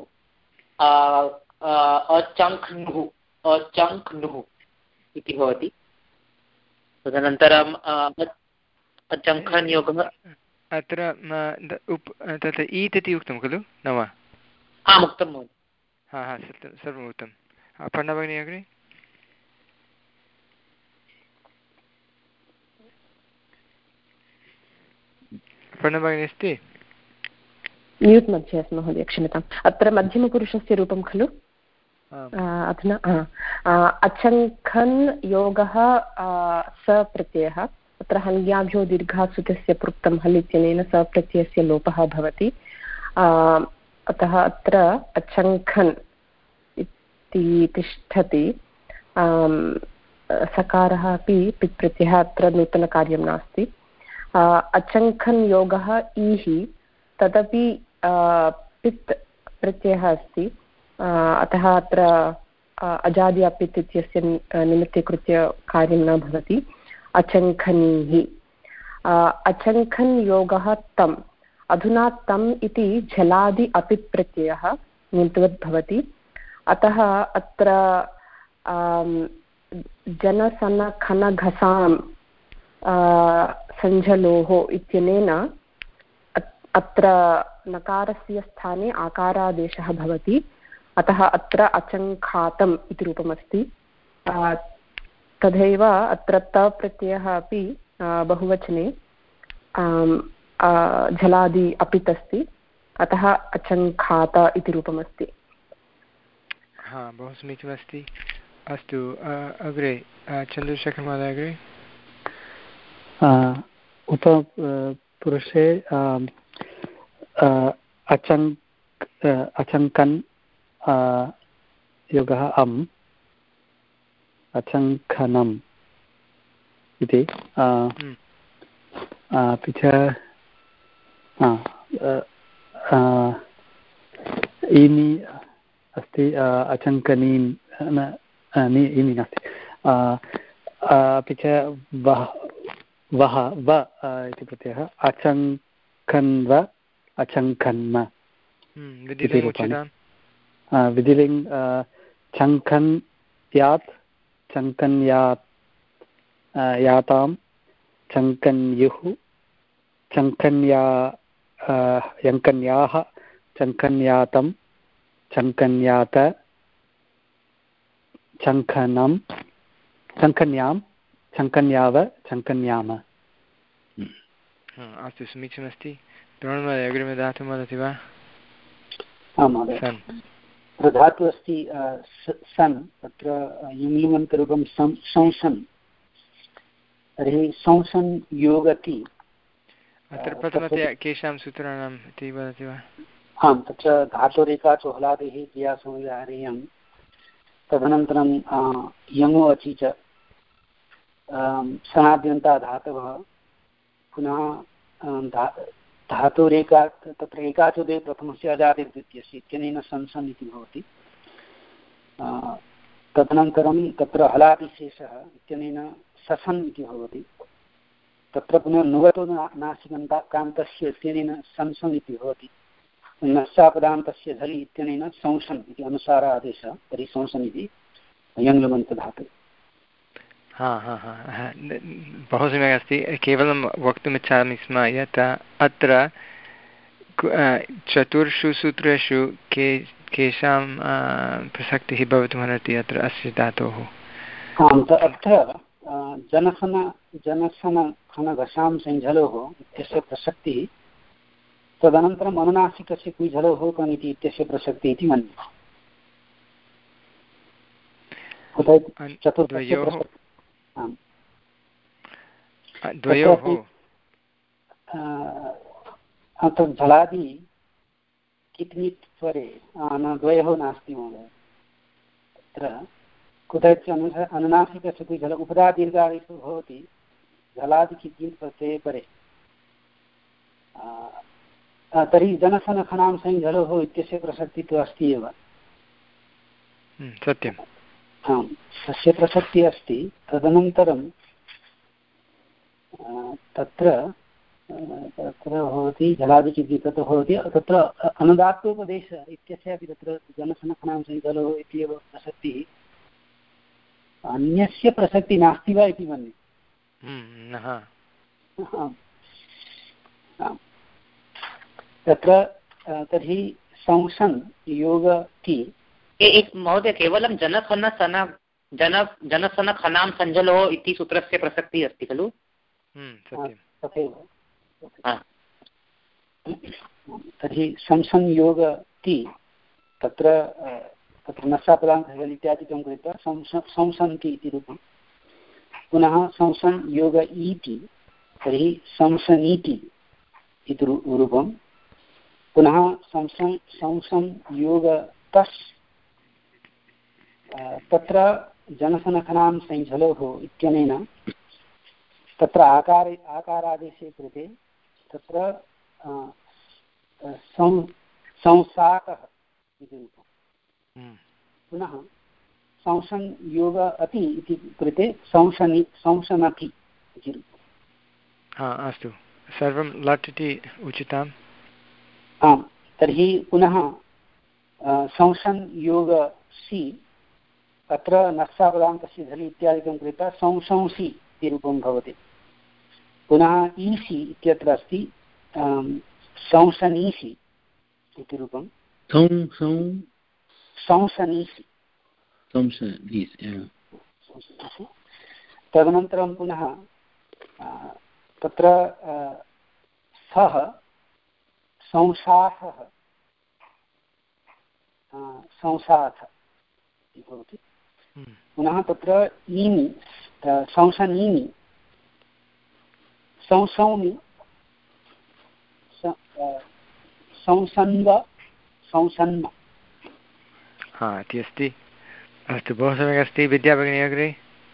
अचङ्ख्नुः अचङ्ख्नुः इति भवति। तदनन्तरं अचङ्खन् योगः अत्र तत्र ईत् इति उक्तं खलु न वा? आम् उक्तं महोदय। हा हा सत्यं सर्वम् उक्तं। अपर्णा भगिनी अग्रे। अपर्णा भगिनी अस्ति? म्यूट् मध्ये अस्ति महोदय, क्षम्यताम्। अत्र मध्यमपुरुषस्य रूपं खलु अधुना अचङ्खन् योगः स प्रत्ययः, अत्र हल्याभ्यो दीर्घासुतस्य पृक्तं हल् इत्यनेन स प्रत्ययस्य लोपः भवति। अतः अत्र अचङ्खन् इति तिष्ठति। सकारः अपि पित् प्रत्ययः, अत्र नूतनकार्यं नास्ति। अचङ्खन् योगः ईः, तदपि पित् प्रत्ययः अस्ति, अतः अत्र अजादि अपित् इत्यस्य निमित्तीकृत्य कार्यं न भवति। अचङ्खनीः। अचङ्खन् योगः तम्, अधुना तम् इति झलादि अपित् प्रत्ययः निमित्तवत् भवति, अतः अत्र जनसनखनघसां सञ्झलोः इत्यनेन अत्र नकारस्य स्थाने आकारादेशः भवति, अतः अत्र अचङ्खातम् इति रूपमस्ति। तथैव अत्र त प्रत्ययः अपि बहुवचने झलादि अपित् अस्ति, अतः अचङ्खात इति रूपमस्ति। हा, बहु समीचीनमस्ति। अस्तु, अग्रे चन्द्रशेखरमहोदय अग्रे। उत पुरुषे अचङ्क् अचङ्कन् योगः अम्, अचङ्खनम् इति, अपि च इनि अस्ति, अचङ्कनीन् इनि नास्ति, अपि च वः वः व इति प्रत्ययः, अचङ्खन्व अचङ्खन्म इति रूपाणि। विधिलिङ्ग् चङ्खन् यात् चङ्कन्यात् यातां चङ्कन्युः चङ्कन्या यङ्कन्याः चङ्कन्यातं चङ्कन्यात चङ्खनं चङ्कन्यां चङ्कन्याव चङ्कन्याम। अस्तु, समीचीनमस्ति। द्रोणमहोदय अग्रिमे धातुं वदति वा? आं महोदय, तत्र धातुः अस्ति सन्, तत्र युङ्लिमन्तरूपं संसन्। तर्हि संसन् योगति, अत्र प्रथमतया केषां सूत्राणाम् इति वदति वा? आं, तत्र धातुरेका चोहलादेः क्रियासंव्याहरेयं, तदनन्तरं यङो अचि च सनाद्यन्ता धातवः, पुनः धा धातुरेका, तत्र एकाचोदे प्रथमस्य अजादिर्द्वितीयस्य इत्यनेन संसन् इति भवति। तदनन्तरं तत्र हलादिशेषः इत्यनेन ससन् इति भवति। तत्र पुनः नुगतो नासिकन्ता कान्तस्य इत्यनेन संसन् इति भवति। नस्सापदान्तस्य झलि इत्यनेन संसन् इति अनुसार आदेशः, तर्हि संसन् इति यङ्लुमन्तधातुः। हा हा हा बहु सम्यक् अस्ति। केवलं वक्तुमिच्छामि स्म यत् अत्र चतुर्षु सूत्रेषु के केषां प्रसक्तिः भवितुमर्हति अत्र अस्य धातोः? आम्, अत्र जनसन जनसनखनघसां सञ्झलोः इत्यस्य प्रसक्तिः, तदनन्तरम् अनुनासिकस्य कुझलोः कमिति इत्यस्य प्रसक्तिः इति मन्ये। द्वयोः द्वयोः झलादि कित्नित् स्वरे न, द्वयोः नास्ति महोदय, तत्र कुत्रचित् अनु अनुनासिकस्य जल उपदादीर्घादिषु भवति जलादिकिञ्चिन् प्रत्यये परे तर्हि जनसनखनां संजलोः इत्यस्य प्रसक्तिः तु अस्ति एव सत्यम् आम् तस्य प्रसक्तिः अस्ति तदनन्तरं तत्र तत्र भवति जलादिकिञ्चित् तत्र भवति तत्र अनुदात्तोपदेश इत्यस्य अपि तत्र जनसनखनां संजलोः इत्येव प्रसक्तिः अन्यस्य प्रसक्तिः नास्ति वा इति मन्ये तत्र तर्हि संसन् योगति महोदय केवलं जनखनसन जन जनसनखनां सञ्जलोः इति सूत्रस्य प्रसक्तिः अस्ति खलु तथैव तर्हि संसंयोगति तत्र तत्र नस्सापदान्तः इत्यादिकं कृत्वा संसन्ति इति रूपं पुनः संसंयोग इति तर्हि संसनीति इति रूपं पुनः संसं संसंयोगतस् तत्र जनसनखनां संझलोः इत्यनेन तत्र आकार आकारादेशे कृते तत्र संसातः इति रूपं पुनः संसंयोग अति इति कृते संसनि संसनति इति रूपम् अस्तु सर्वं लट् इति उचितम् आम् तर्हि पुनः संसंयोगसि अत्र नस्सापदान्तस्य झलि इत्यादिकं कृत्वा संसंसि इति रूपं भवति पुनः ईसि इत्यत्र अस्ति संसनीसि इति रूपं संसनीसि तदनन्तरं पुनः तत्र सः संसाथः संसाथ इति भवति पुनः तत्र ईनि संसनीनि संसौमि संसन्व संसन्म हा इति अस्ति अस्तु बहु सम्यक् अस्ति विद्या भगिनी अग्रे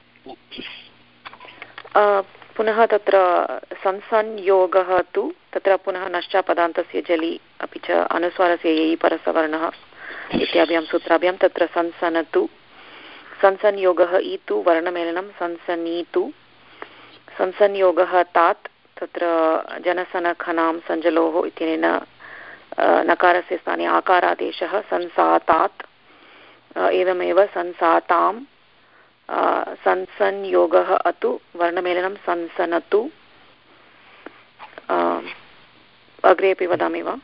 पुनः तत्र संसंयोगः तु तत्र पुनः नश्चापदान्तस्य जलि अपि च अनुस्वारस्य ययि परसवर्णः इत्याभ्यां सूत्राभ्यां तत्र संसनतु संसंयोगः इतु वर्णमेलनं संसनीतु संसंयोगः तात् तत्र जनसनखनां सञ्जलोः इत्यनेन नकारस्य स्थाने आकारादेशः संसातात् एवमेव संसातां संसंयोगः अतु वर्णमेलनं संसनतु अग्रे अपि वदामि वा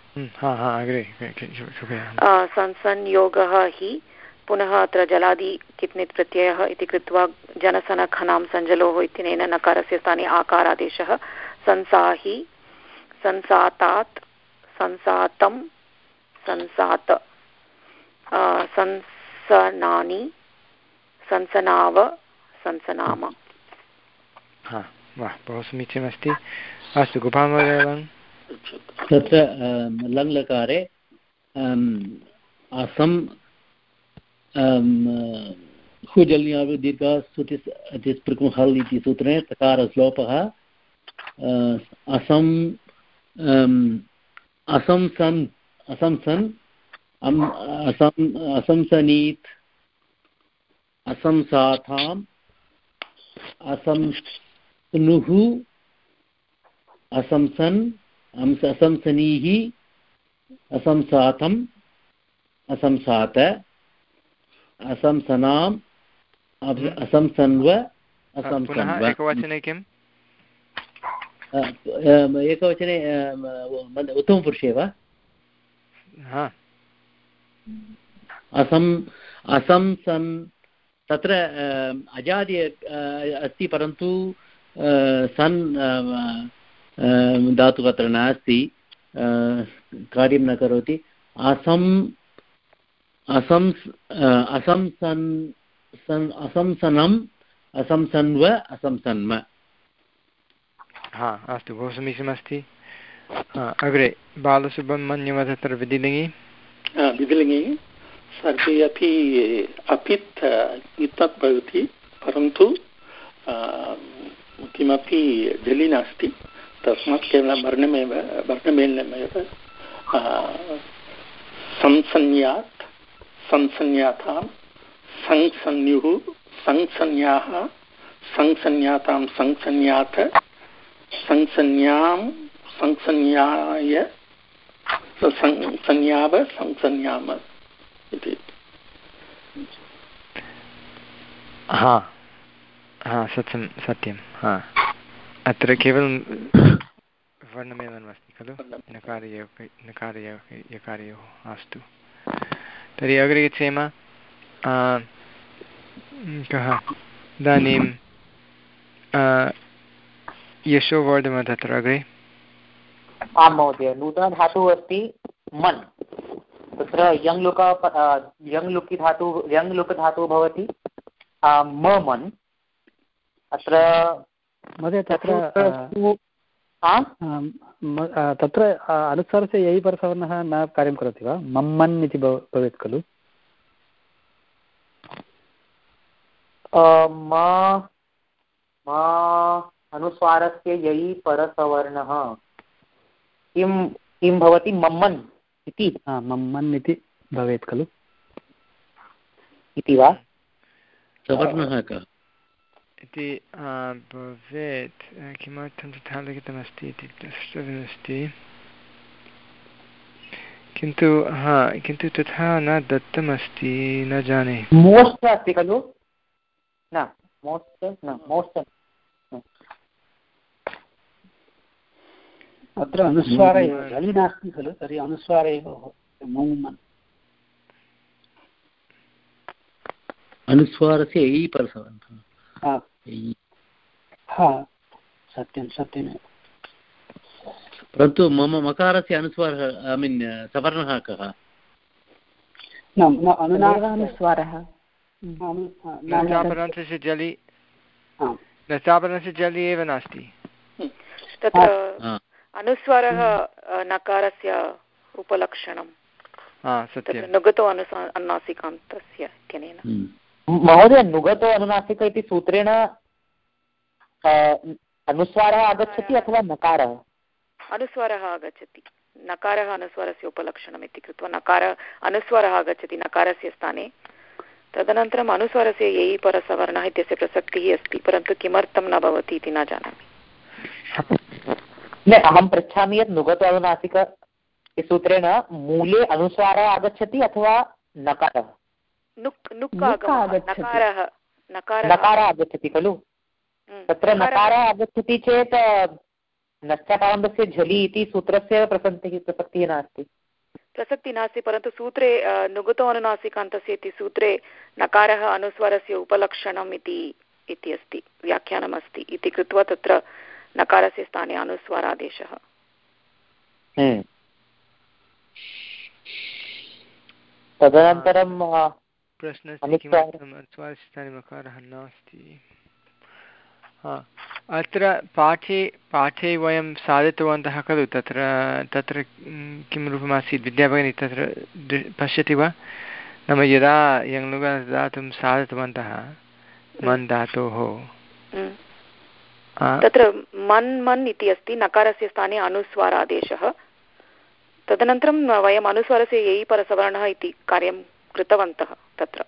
संसंयोगः हि पुनः अत्र जलादि कित्नित् प्रत्ययः इति कृत्वा जनसनखनां सञ्जलोः इत्यनेन नकारस्य स्थाने आकारादेशः संसाहि संसातात् संसातं संसात संसनानि संसनाव संसनाम वाह बहु समीचीनमस्ति अस्तु गोपालमहोदय तत्र लङ्लकारे असं हुजल्यावदीर्घ स्तुतिस् अतिस्पृक् हल् इति सूत्रेण तकारश्लोपः असं असंसन् असंसन् असं असंसनीत् असंसाथाम् असंस्नुः असंसन् असंसनीः असंसातम् असंसात असंसनाम् असंसन्व असंसन्व एकवचने किम् एकवचने उत्तमपुरुषे वा असं असंसन् तत्र अजादि अस्ति परन्तु सन् धातुः अत्र नास्ति कार्यं न करोति असं असंस् असंसन् असंसनम् असंसन्व असंसन्म हा अस्तु बहु समीचीनमस्ति अग्रे बालसुब्रह्मण्यं तत्र विधिलिङ्गि विधिलिङ्गि सर्वे अपि अपित् इतत् भवति परन्तु किमपि जलि नास्ति तस्मात् केवलं वर्णमेव वर्णमेलनमेव संसंज्ञात् संसंज्ञातां संसंज्ञुः संसंज्ञाः संसंज्ञातां संसंज्ञात संसंज्ञां संसंज्ञाय संसंज्ञाव संसंज्ञाम इति। हा हा सत्यं सत्यं हा अत्र केवलं वर्णमेलनमस्ति खलु नकारयोः नकारयोः यकारयोः अस्तु तर्हि अग्रे गच्छेम कः इदानीं यशो वर्धमान तत्र अग्रे आं महोदय नूतनधातुः अस्ति मन् तत्र यङ् लुक यङ् लुकि धातु यङ् लुक् धातुः भवति म मन् अत्र महोदय तत्र तत्र अनुस्वारस्य ययि परसवर्णः न कार्यं करोति वा मम्मन् इति भवेत् खलु अनुस्वारस्य ययि परसवर्णः किं किं भवति मम्मन् इति मम्मन् इति भवेत् खलु इति वा सवर्णः कः इति भवेत् किमर्थं तथा लिखितमस्ति इति द्रष्टव्यमस्ति किन्तु हा किन्तु तथा न दत्तमस्ति न जाने मोस्ट अस्ति खलु न मोस्ट न मोस्ट अत्र अनुस्वार एव जलि नास्ति खलु तर्हि अनुस्वार एव मम्मन् अनुस्वारस्य ऐ परसवर्णः हा सत्यं सत्यमेव परन्तु मम मकारस्य अनुस्वारः ऐ मीन् सवर्णः कः अनुस्वारः नचापरन्तस्य जलि नचापरन्तस्य जलि एव नास्ति तत्र अनुस्वारः नकारस्य उपलक्षणं तत्र नुगतो अनुनासिकान्तस्य इत्यनेन महोदय नुगतो अनुनासिक इति सूत्रेण अनुस्वारः आगच्छति अथवा नकारः अनुस्वारः आगच्छति नकारः अनुस्वारस्य उपलक्षणम् इति कृत्वा नकार अनुस्वारः आगच्छति नकारस्य स्थाने तदनन्तरम् अनुस्वारस्य ययि परसवर्णः इत्यस्य प्रसक्तिः अस्ति परन्तु किमर्थं न भवति इति न जानामि न अहं पृच्छामि यत् नुगतो अनुनासिक सूत्रेण मूले अनुस्वारः आगच्छति अथवा नकारः नुक् नुक् नकारः नकारः आगच्छति खलु तत्र नकारः आगच्छति चेत् नश्चकारान्तस्य झलि इति सूत्रस्य प्रसक्तिः प्रसक्तिः नास्ति प्रसक्तिः नास्ति परन्तु सूत्रे नुगतो अनुनासिकान्तस्य इति सूत्रे नकारः अनुस्वारस्य उपलक्षणम् इति इति अस्ति व्याख्यानमस्ति इति कृत्वा तत्र नकारस्य स्थाने अनुस्वारादेशः तदनन्तरं प्रश्नस्य किमर्थम् अनुस्वारस्य स्थाने मकारः नास्ति अत्र पाठे पाठे वयं साधितवन्तः खलु तत्र तत्र किं रूपमासीत् विद्याभगिनी तत्र पश्यति वा नाम यदा यङ्लुग दातुं साधितवन्तः मन् धातोः तत्र मन् मन् इति अस्ति नकारस्य स्थाने अनुस्वारादेशः तदनन्तरं वयम् अनुस्वारस्य ययि परसवर्णः इति कार्यं कृतवन्तः तत्र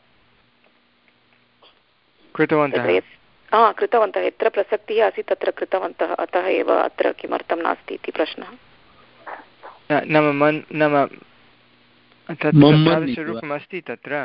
कृतवन्तः हा कृतवन्तः यत्र प्रसक्तिः आसीत् तत्र कृतवन्तः अतः एव अत्र किमर्थं नास्ति इति प्रश्नः नाम मन् नाम तादृशरूपम् अस्ति तत्र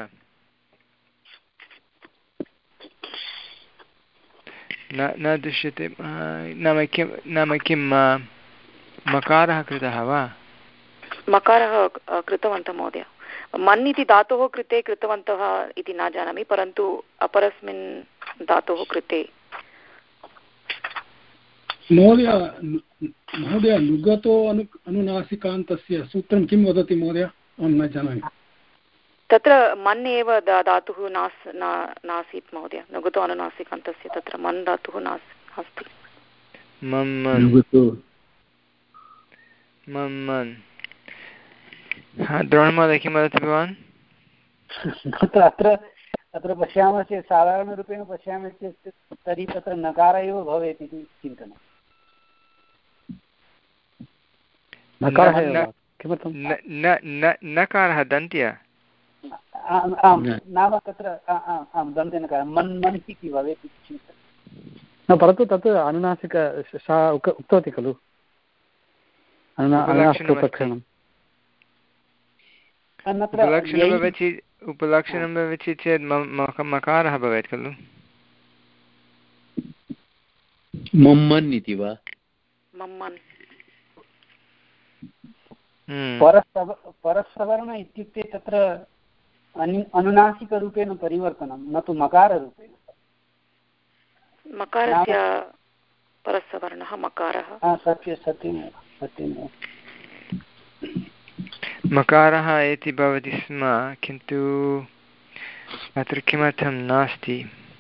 न न दृश्यते नाम किं नाम किं मकारः कृतः वा मकारः कृतवन्तः महोदय मन् इति धातोः कृते कृतवन्तः इति न जानामि परन्तु अपरस्मिन् धातोः कृते महोदय महोदय नुगतो अनु अनुनासिकान्तस्य सूत्रं किं वदति महोदय अहं न जानामि तत्र मन् एव धातुः नास् नासीत् महोदय नुगतो अनुनासिकान्तस्य तत्र मन् धातुः नास्ति द्रोणमहोदय किं वदति भवान् अत्र अत्र पश्यामः चेत् साधारणरूपेण पश्यामः चेत् तर्हि तत्र नकार एव भवेत् इति चिन्तनं। नकारः दन्त्य आम् नाम तत्र आं दन्त्यनकारः मन् मन् इति भवेत् इति चिन्तनं। परन्तु तत् अनुनासिक सा उक्तवती खलु अनुनासिकोपक्षणम् उपलक्षणं भवति उपलक्षणं भवति चेत् मकारः भवेत् खलु मम्मन् इति वा मम्मन् परसवर्ण इत्युक्ते तत्र अनुनासिकरूपेण परिवर्तनं न तु मकाररूपेण। मकारस्य परसवर्णः मकारः सत्य सत्यमेव सत्यमेव मकारः इति भवति स्म किन्तु अत्र किमर्थं नास्ति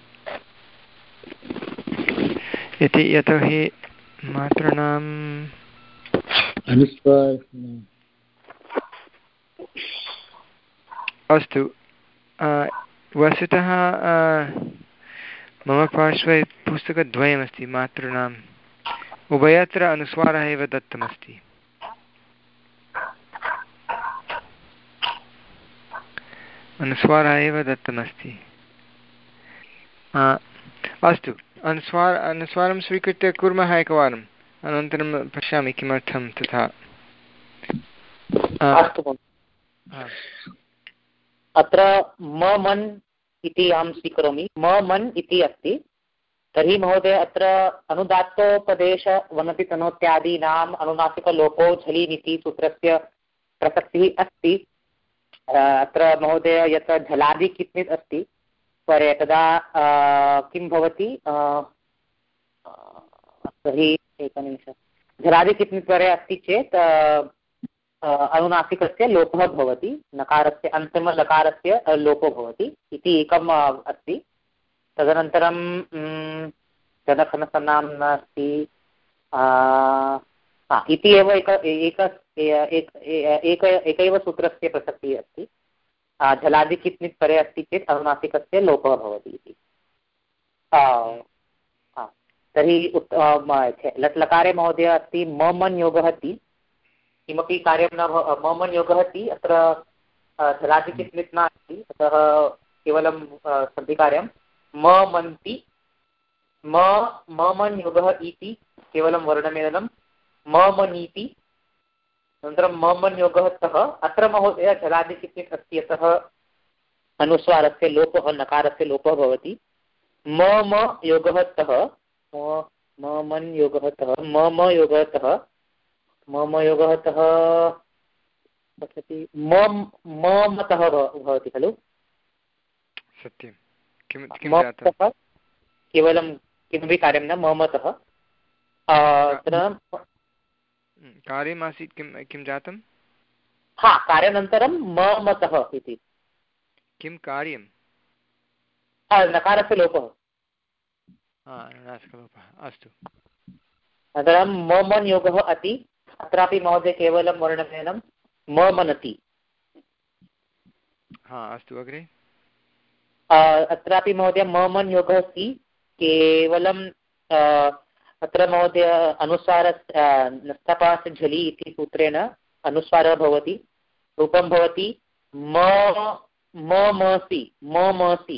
इति यतोहि मातॄणाम् अस्तु वस्तुतः मम पार्श्वे पुस्तकद्वयमस्ति मातॄणाम् उभयत्र अनुस्वारः एव दत्तमस्ति। अनुस्वारः एव दत्तमस्ति। अस्तु अनुस्वार अनुस्वारं स्वीकृत्य कुर्मः एकवारम् अनन्तरं पश्यामि किमर्थं तथा। अस्तु अत्र म मन् इति अहं स्वीकरोमि म मन् इति अस्ति तर्हि महोदय अत्र अनुदात्तोपदेश वनति तनोत्यादीनाम् अनुनासिकलोपो झलिनिति सूत्रस्य प्रसक्तिः अस्ति। अत्र महोदय यत्र झलादि कित्नित् अस्ति परे तदा किं भवति तर्हि एकनिमिषं झलादि कित्नित् परे अस्ति चेत् अनुनासिकस्य लोपः भवति नकारस्य अन्तिमलकारस्य लोपो भवति इति एकम् अस्ति। तदनन्तरं जनखनसन्नां नास्ति इति एव एक एक एक एव सूत्रस्य प्रसक्तिः अस्ति। झलादि कित्नित् परे अस्ति चेत् अनुनासिकस्य लोपः भवति इति। तर्हि लट् लकारे महोदय अस्ति म मन् योगः ति किमपि कार्यं न म मन् योगः ति अत्र झलादि कित्नित् नास्ति अतः केवलं सन्धिकार्यं म मन्ति म म मन् योगः इति केवलं वर्णमेलनं म मनीति अनन्तरं म मन् योगः तः अत्र महोदय झलादि कित्नित् अस्ति अतः अनुस्वारस्य लोपः नकारस्य लोपः भवति म म योगः तः म मन् योगः तः म म योगः तः मम योगः तः मम ममतः भवति खलु सत्यं किं किं जातं केवलं किमपि कार्यं न ममतः अत्र कार्यमासीत् किं किं जातं हा कार्यानन्तरं ममतः इति किं कार्यं नकारस्य लोपः नकारलोपः अस्तु अनन्तरं ममन् योगः अति अत्रापि महोदय केवलं वर्णमेलनं म मनति। हा अस्तु अग्रे अत्रापि महोदय म मन् योगः अस्ति केवलं अत्र महोदय अनुस्वार नस्तपास् झलि इति सूत्रेण अनुस्वारः भवति रूपं भवति म मसि मसि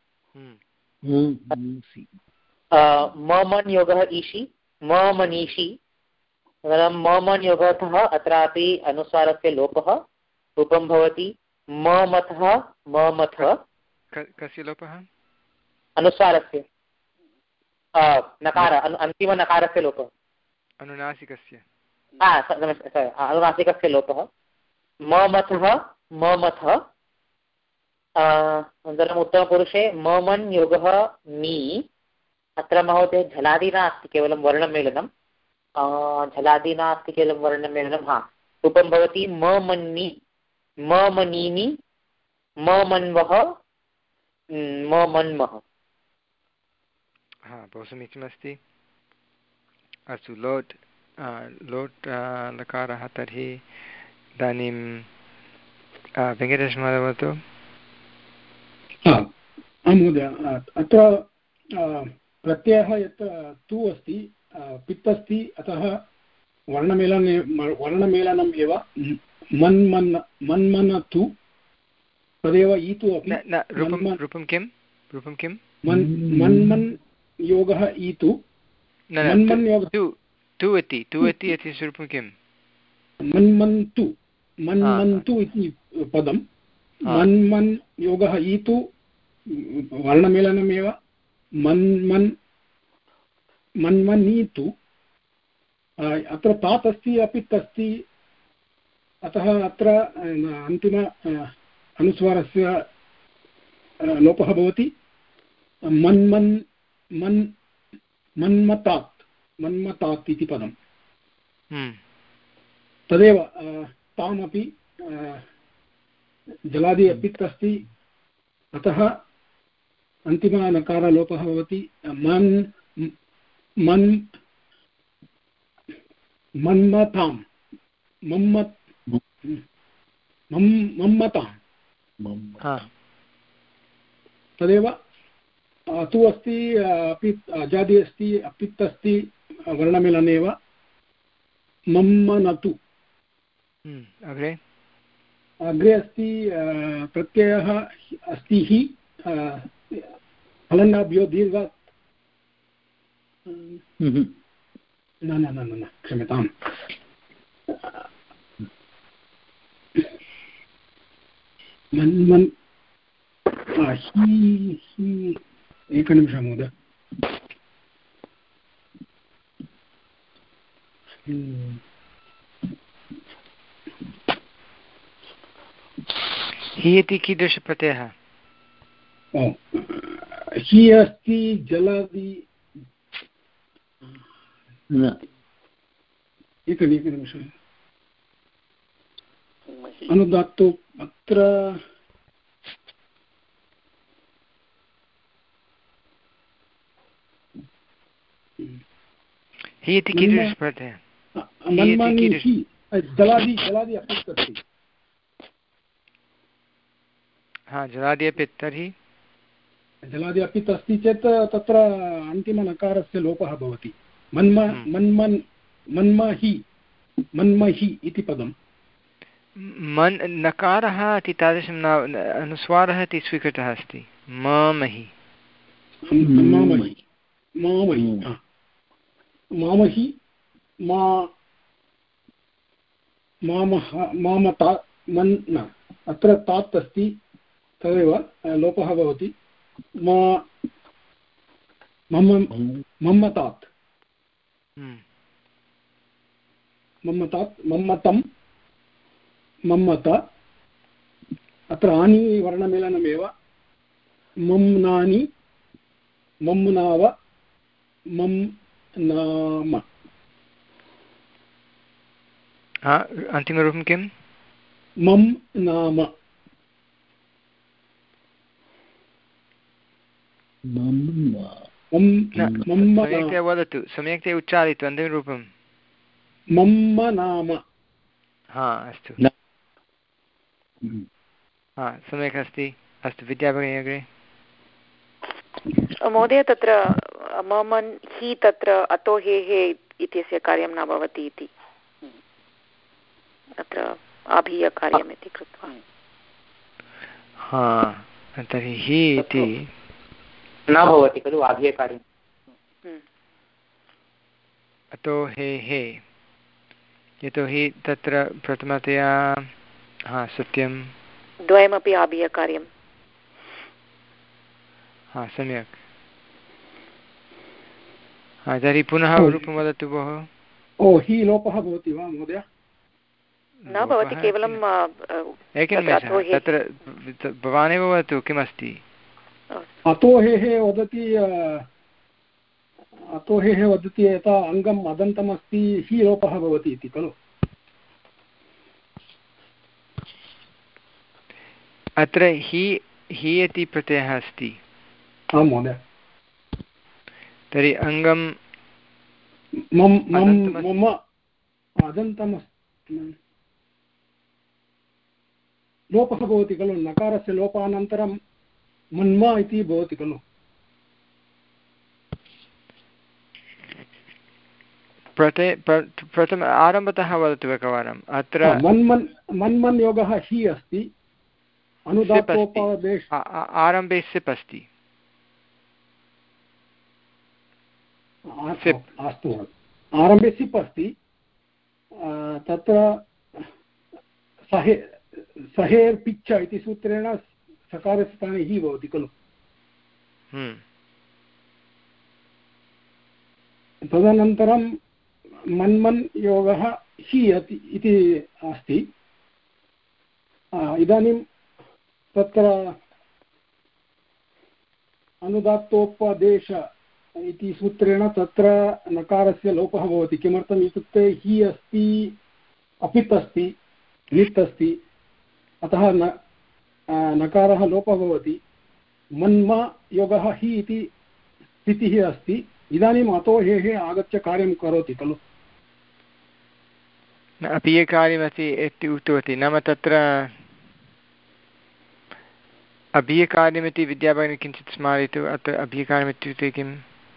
म मन् योगः ईशि म मनीषि म मन् योगतः अत्रापि अनुस्वारस्य लोपः रूपं भवति ममथः ममथ कस्य लोपः अनुस्वारस्य नकार अन्तिमनकारस्य लोपः अनुनासिकस्य अनुनासिकस्य लोपः ममथः ममथ अनन्तरम् उत्तमपुरुषे म मन् योगः मी अत्र महोदय झलादि नास्ति केवलं वर्णमेलनं झलादि नास्ति केवलं वर्णमेलनं हा रूपं भवति म मन्नि म मनीमि म मन्वः म मन्मः। हा बहु समीचीनमस्ति। अस्तु लोट् लोट् लकारः तर्हि इदानीं वेङ्कटेशमहोदय वदतु। महोदय अत्र प्रत्ययः यत् तु अस्ति पित् अस्ति अतः वर्णमेलने वर्णमेलनम् एव मन्मन् मन्मन तु तदेव ईतु अपि रूपं किं रूपं किं मन्मन् योगः ईतु मन्मन् योगः तु इति तु इति इति रूपं किं मन्मन्तु मन्मन्तु इति पदं मन्मन् योगः ईतु वर्णमेलनमेव मन्मन् मन्मनीतु अत्र तात् अस्ति अपित् अस्ति अतः अत्र अन्तिम अनुस्वारस्य लोपः भवति मन्मन् मन् मन्मतात् मन्मतात् इति पदं तदेव तामपि जलादि अपित् अस्ति अतः अन्तिमनकारलोपः भवति मन् मन् मन्मतां मम्मत् मम्मतां तदेव तु अस्ति अपित् अजादि अस्ति अपित् अस्ति वर्णमेलनेव मम्मनतु अग्रे अग्रे अस्ति प्रत्ययः अस्ति हि हलन्नाभ्यो दीर्घात् न न न न क्षम्यताम् मन्मन् हि हि एकनिमिषं महोदय हि इति कीदृशप्रत्ययः हि अस्ति जलादि एकनिमिषम् अनुदात्तु अत्र हि इति कीदृशप्रत्ययः जलादि जलादि अपित् अस्ति हा जलादि अपित् तर्हि जलादि अपित् अस्ति चेत् तत्र अन्तिमनकारस्य लोपः भवति मन्म मन्मन् मन्महि मन्महि इति पदं मन् नकारः इति तादृशं न अनुस्वारः इति स्वीकृतः अस्ति मामहि मामहि मामहि मामहि मा मामः मामता मन् न अत्र तात् अस्ति तदेव लोपः भवति मा मम्मतात् मम्मतात् मम्मतं मम्मत अत्र आनी वर्णमेलनमेव मम्नानि मम्नाव मम् नाम अन्तिमरूपं किं मम् नाम सम्यक्तया वदतु सम्यक्तया उच्चारयतु अन्तिमरूपं मम्म नाम हा अस्तु हा सम्यक् अस्ति अस्तु विद्याभगिनी अग्रे महोदय तत्र ममन् हि तत्र अतो हे हे इत्यस्य कार्यं न भवति इति अत्र आभीयकार्यम् इति कृत्वा हा तर्हि हि इति न भवति खलु आभीयकार्यम् अतो हे हे यतोहि तत्र प्रथमतया हा सत्यं द्वयमपि आभीयकार्यं हा सम्यक् हा तर्हि पुनः रूपं वदतु भोः ओ हि लोपः भवति वा महोदय न भवति केवलं एकनिमेषः तत्र भवानेव वदतु किमस्ति अतो हे हे वदति अतो हे हे वदति यथा अङ्गम् अदन्तमस्ति हि लोपः भवति इति खलु अत्र हि हि इति प्रत्ययः अस्ति आं महोदय तर्हि अङ्गं मम अदन्तमस्ति लोपः भवति खलु नकारस्य लोपानन्तरं मन्मा इति भवति खलु। प्रथे प्रथम आरम्भतः वदतु एकवारम्। अत्र मन्मन् मन्मन् योगः हि अस्ति, अनुदात्तोपदेश आरम्भे सिप् अस्ति। अस्तु, आरम्भे सिप् अस्ति, तत्र सहे सहेर् पिच्च इति सूत्रेण सकारस्थाने हि भवति खलु। तदनन्तरं मन्मन् योगः हि इति अस्ति। इदानीं तत्र अनुदात्तोपदेश इति सूत्रेण तत्र नकारस्य लोपः भवति। किमर्थम् इत्युक्ते हि अस्ति, अपित् अस्ति, नित् अस्ति, अतः न नकारः लोपः भवति। मन्म योगः हि इति स्थितिः अस्ति। इदानीम् अतो हेः आगत्य कार्यं करोति खलु। अभियकार्यमस्ति इति उक्तवती, नाम तत्र अभियकार्यमिति विद्याभगिनी किञ्चित् स्मारयतु। अत्र अभियकार्यमित्युक्ते किम्?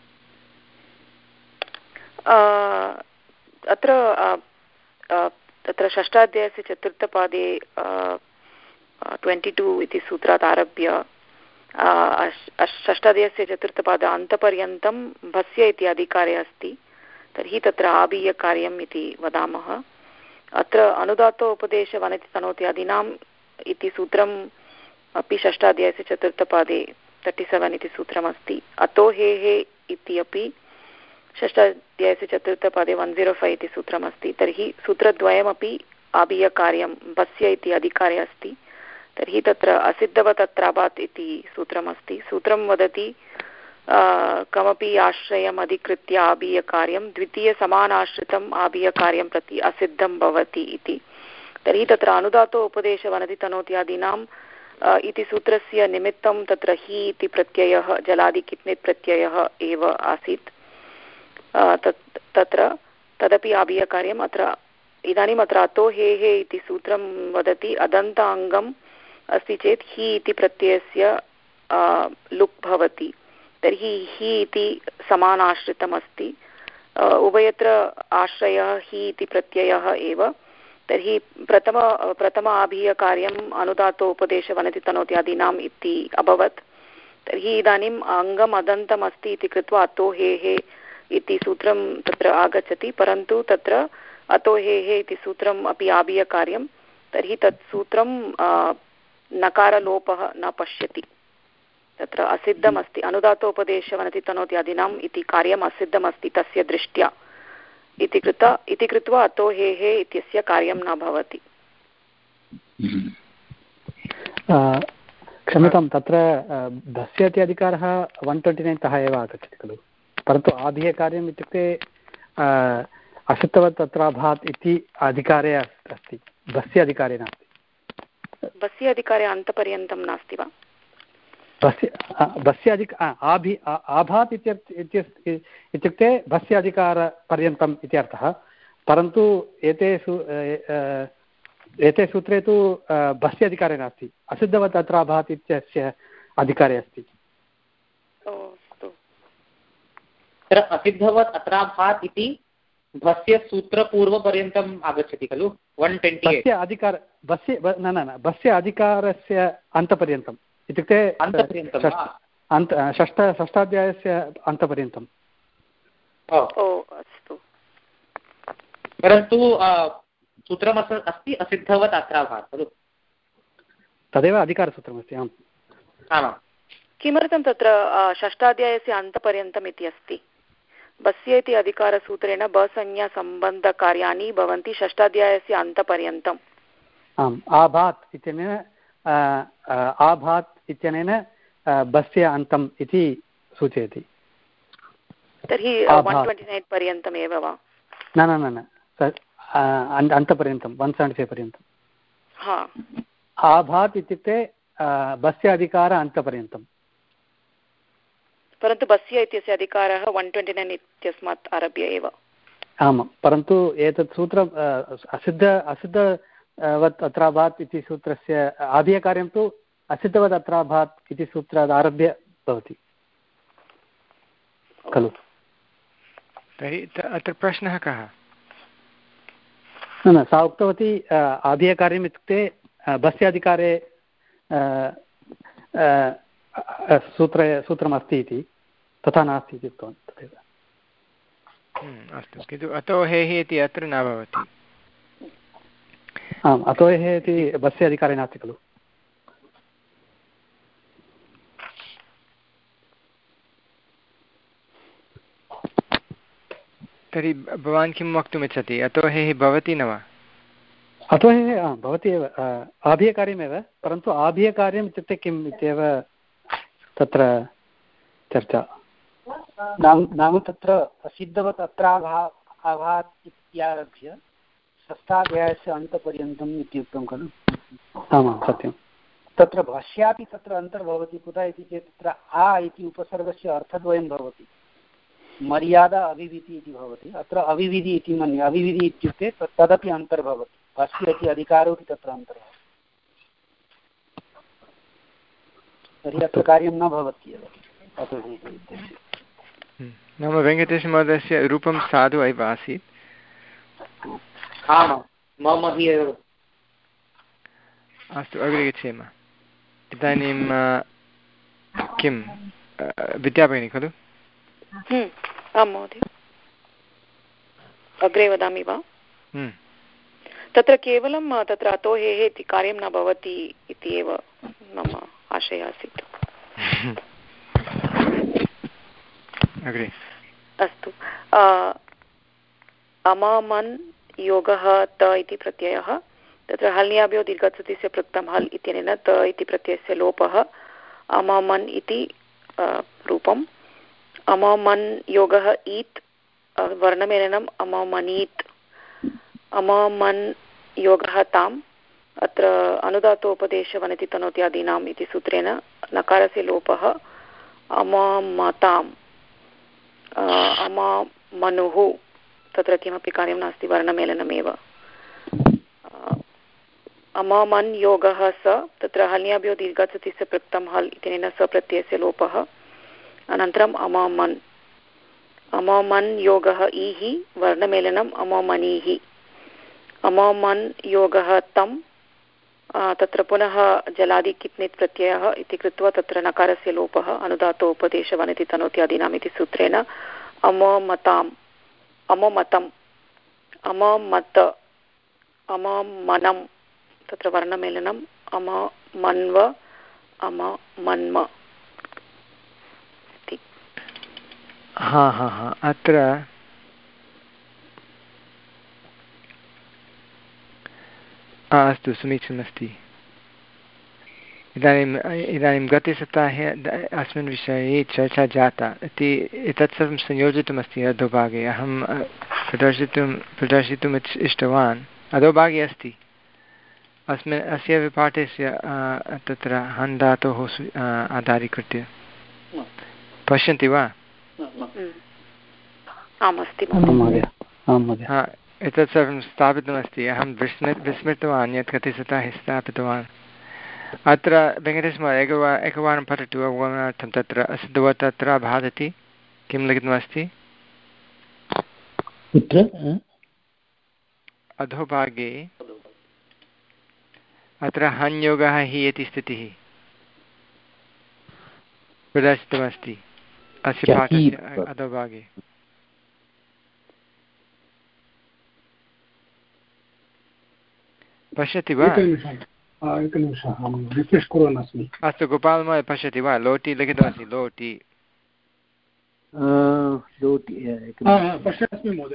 अत्र तत्र षष्ठाध्यायस्य चतुर्थपादे ट्वेण्टि टु इति सूत्रात् आरभ्य षष्ठाध्यायस्य चतुर्थपाद अन्तपर्यन्तं भस्य इति अधिकारे अस्ति। तर्हि तत्र आबीयकार्यम् इति वदामः। अत्र अनुदात्तोपदेशवनति तनोत्यादीनाम् इति सूत्रम् अपि षष्ठाध्यायस्य चतुर्थपादे तर्टि सेवेन् इति सूत्रमस्ति। अतो हे हे इति अपि षष्ठाध्यायस्य चतुर्थपादे वन् जीरो फैव् इति सूत्रमस्ति। तर्हि सूत्रद्वयमपि आबीयकार्यं भस्य इति अधिकारे अस्ति। तर्हि तत्र असिद्धवत् अत्राभात् इति सूत्रमस्ति। सूत्रं वदति कमपि आश्रयम् अधिकृत्य आबीयकार्यं द्वितीयसमानाश्रितम् आबीयकार्यं प्रति असिद्धं भवति इति। तर्हि तत्र अनुदातो उपदेशवनति तनोत्यादीनाम् इति सूत्रस्य निमित्तं तत्र हि इति प्रत्ययः जलादिकित्नित् प्रत्ययः एव आसीत्। तत् तत्र तदपि आबीयकार्यम्। अत्र इदानीम् अत्र अतो हे हे इति सूत्रं वदति अदन्त अङ्गम् अस्ति चेत् हि इति प्रत्ययस्य लुक् भवति। तर्हि हि इति समानाश्रितमस्ति। उभयत्र आश्रयः हि इति प्रत्ययः एव। तर्हि प्रथम प्रथम आबीयकार्यम् अनुदातो उपदेशवनति तनोत्यादीनाम् इति अभवत्। तर्हि इदानीम् अङ्गम् अदन्तम् अस्ति इति कृत्वा अतो हे हे इति सूत्रं तत्र आगच्छति। परन्तु तत्र अतो हे हे इति सूत्रम् अपि आबीयकार्यं। तर्हि तत् सूत्रं नकारलोपः न पश्यति। तत्र असिद्धमस्ति। अनुदातोपदेशवनति तनोत्यादीनाम् इति कार्यम् असिद्धमस्ति तस्य दृष्ट्या इति कृत्वा इति कृत्वा अतो हे हे इत्यस्य कार्यं न भवति। क्षम्यतां, तत्र धस्य इति अधिकारः वन् ट्वेण्टि नैन् तः एव आगच्छति खलु। परन्तु आबीयकार्यम् इत्युक्ते असिद्धवत् अत्राभात् इति अधिकारे अस्ति, धस्य अधिकारे नास्ति। भस्य अधिकारे अन्तपर्यन्तं नास्ति वा? भस्य भस्य अधिक आभि आभात् इत्युक्ते भस्य अधिकारपर्यन्तम् इति अर्थः। परन्तु एते सू एते सूत्रे तु भस्य अधिकारे नास्ति, असिद्धवत् अत्र आभात् इत्यस्य अधिकारे अस्ति। तत्र असिद्धवत् अत्राभात् इति भस्य सूत्रपूर्वपर्यन्तम् आगच्छति खलु। वन् ट्वेण्टि भस्य अधिकार भस्य न न न भस्य अधिकारस्य अन्तपर्यन्तम् इत्युक्ते अन्त षष्ठ षष्ठाध्यायस्य अन्तपर्यन्तम्। अस्तु, परन्तु सूत्रम् अस्ति असिद्धवत् अत्राभात् खलु। तदेव अधिकारसूत्रमस्ति। आम् आमाम्। किमर्थं तत्र षष्ठाध्यायस्य अन्तपर्यन्तम् इति अस्ति? भस्य इति अधिकारसूत्रेण बसंज्ञासम्बन्धकार्याणि भवन्ति षष्ठाध्यायस्य अन्तपर्यन्तम्। आम्, आभात् इत्यनेन आभात् इत्यनेन बस्य अन्तम् इति सूचयति। तर्हि वन् ट्वेण्टि नैन् पर्यन्तम् एव वा? न न न न अन्तपर्यन्तं वन् सेवेण्टि फैव् पर्यन्तम्। हा, आभात् इत्युक्ते बस्य अधिकार अन्तपर्यन्तम्। परन्तु बस्य इत्यस्य अधिकारः वन् ट्वेण्टि नैन् इत्यस्मात् आरभ्य एव। आमां, परन्तु एतत् सूत्रम् असिद्ध असिद्धवत् अत्राभात् इति सूत्रस्य आबीयकार्यं तु असिद्धवत् अत्राभात् इति सूत्रात् आरभ्य भवति खलु। तर्हि अत्र प्रश्नः कः? न न सा उक्तवती आभीयकार्यम् इत्युक्ते बस्याधिकारे सूत्र सूत्रमस्ति इति, तथा नास्ति इति उक्तवान् तथैव। अस्तु, किन्तु अतो हेः इति अत्र न भवति। आम्, अतो हेः इति बस्याधिकारे नास्ति खलु। तर्हि भवान् किं वक्तुमिच्छति? अतो हेः भवति न वा? अतो हेः भवति एव, आभीयकार्यमेव, परन्तु आभीयकार्यम् इत्युक्ते किम् इत्येव तत्र चर्चा। नाम तत्र असिद्धवत् अत्राभा अभात् इत्यारभ्य षष्ठाध्यायस्य अन्तपर्यन्तम् इत्युक्तं खलु। आमां सत्यं। तत्र भाष्यापि तत्र अन्तर्भवति। कुतः इति चेत् तत्र आ इति उपसर्गस्य अर्थद्वयं भवति। मर्यादा अभिविधि इति भवति, अत्र अभिविधि इति मन्ये। अभिविधि इत्युक्ते तदपि अन्तर्भवति, भाष्ये इति अधिकारोऽपि तत्र अन्तर्भवति। तर्हि अत्र कार्यं न भवत्येव। नाम वेङ्कटेशमहोदयस्य रूपं साधु एव आसीत्। अस्तु, अग्रे गच्छेम। इदानीं किं विद्याभगिनी खलु? आं महोदय, अग्रे वदामि वा? तत्र केवलं तत्र अतो हेः इति कार्यं न भवति इति एव मम आशयः आसीत्। अग्रे अस्तु, अमामन् योगः त इति प्रत्ययः, तत्र हल्याभ्यो दीर्घत्सुतिस्य पृक्तं हल् इत्यनेन त इति प्रत्ययस्य लोपः, अमामन् इति रूपम्। अमामन् योगः ईत्, वर्णमेलनम् अमामनीत्। अमामन् योगः ताम्, अत्र अनुदातोपदेशवनिति तनोत्यादीनाम् इति सूत्रेण नकारस्य लोपः, अमामताम्। अमामनुः, तत्र किमपि कार्यं नास्ति, वर्णमेलनमेव। अमामन् योगः स, तत्र हल्याभ्यो दीर्घत्सुतिस्य पृक्तं हल् इत्यनेन स प्रत्ययस्य लोपः। अनन्तरम् अमामन्, अमामन् योगः ईः, वर्णमेलनम् अमामनीः। अमामन् योगः तं, तत्र पुनः जलादि कित्नित् प्रत्ययः इति कृत्वा तत्र नकारस्य लोपः, अनुदातोपदेशवनिति तनोत्यादीनाम् इति सूत्रेण अममताम्, अममतम्, अममत, अममनं, तत्र वर्णमेलनम् अममन्व, अममन्म। हा हा हा अत्र अस्तु, समीचीनमस्ति। इदानीम् इदानीं गतसप्ताहे अस्मिन् विषये चर्चा जाता इति एतत् सर्वं संयोजितमस्ति अधोभागे। अहं प्रदर्शितुं प्रदर्शितुम् इष्टवान्, अधोभागे अस्ति अस्मिन् अस्य विपाठस्य तत्र हन् धातोः आधारीकृत्य। पश्यन्ति वा? एतत् सर्वं स्थापितमस्ति। अहं विस्मृ विस्मृतवान् यत् गतसप्ताहे स्थापितवान्। अत्र वेङ्कटेशमहोदय एकवारम् एकवारं पठतु अवगमनार्थं। तत्र असिद्धवत् अत्र भादति किं लिखितमस्ति? अधोभागे अत्र हन्योगः हि इति स्थितिः प्रदर्शितमस्ति अस्य पाठस्य अधोभागे। पश्यति वा? एकनिमिषः, रिफ्रेश् कुर्वन् अस्मि। अस्तु, गोपालमहोदय पश्यति वा? लोटि लिखितमस्ति, लोटि। पश्यन् अस्मि महोदय।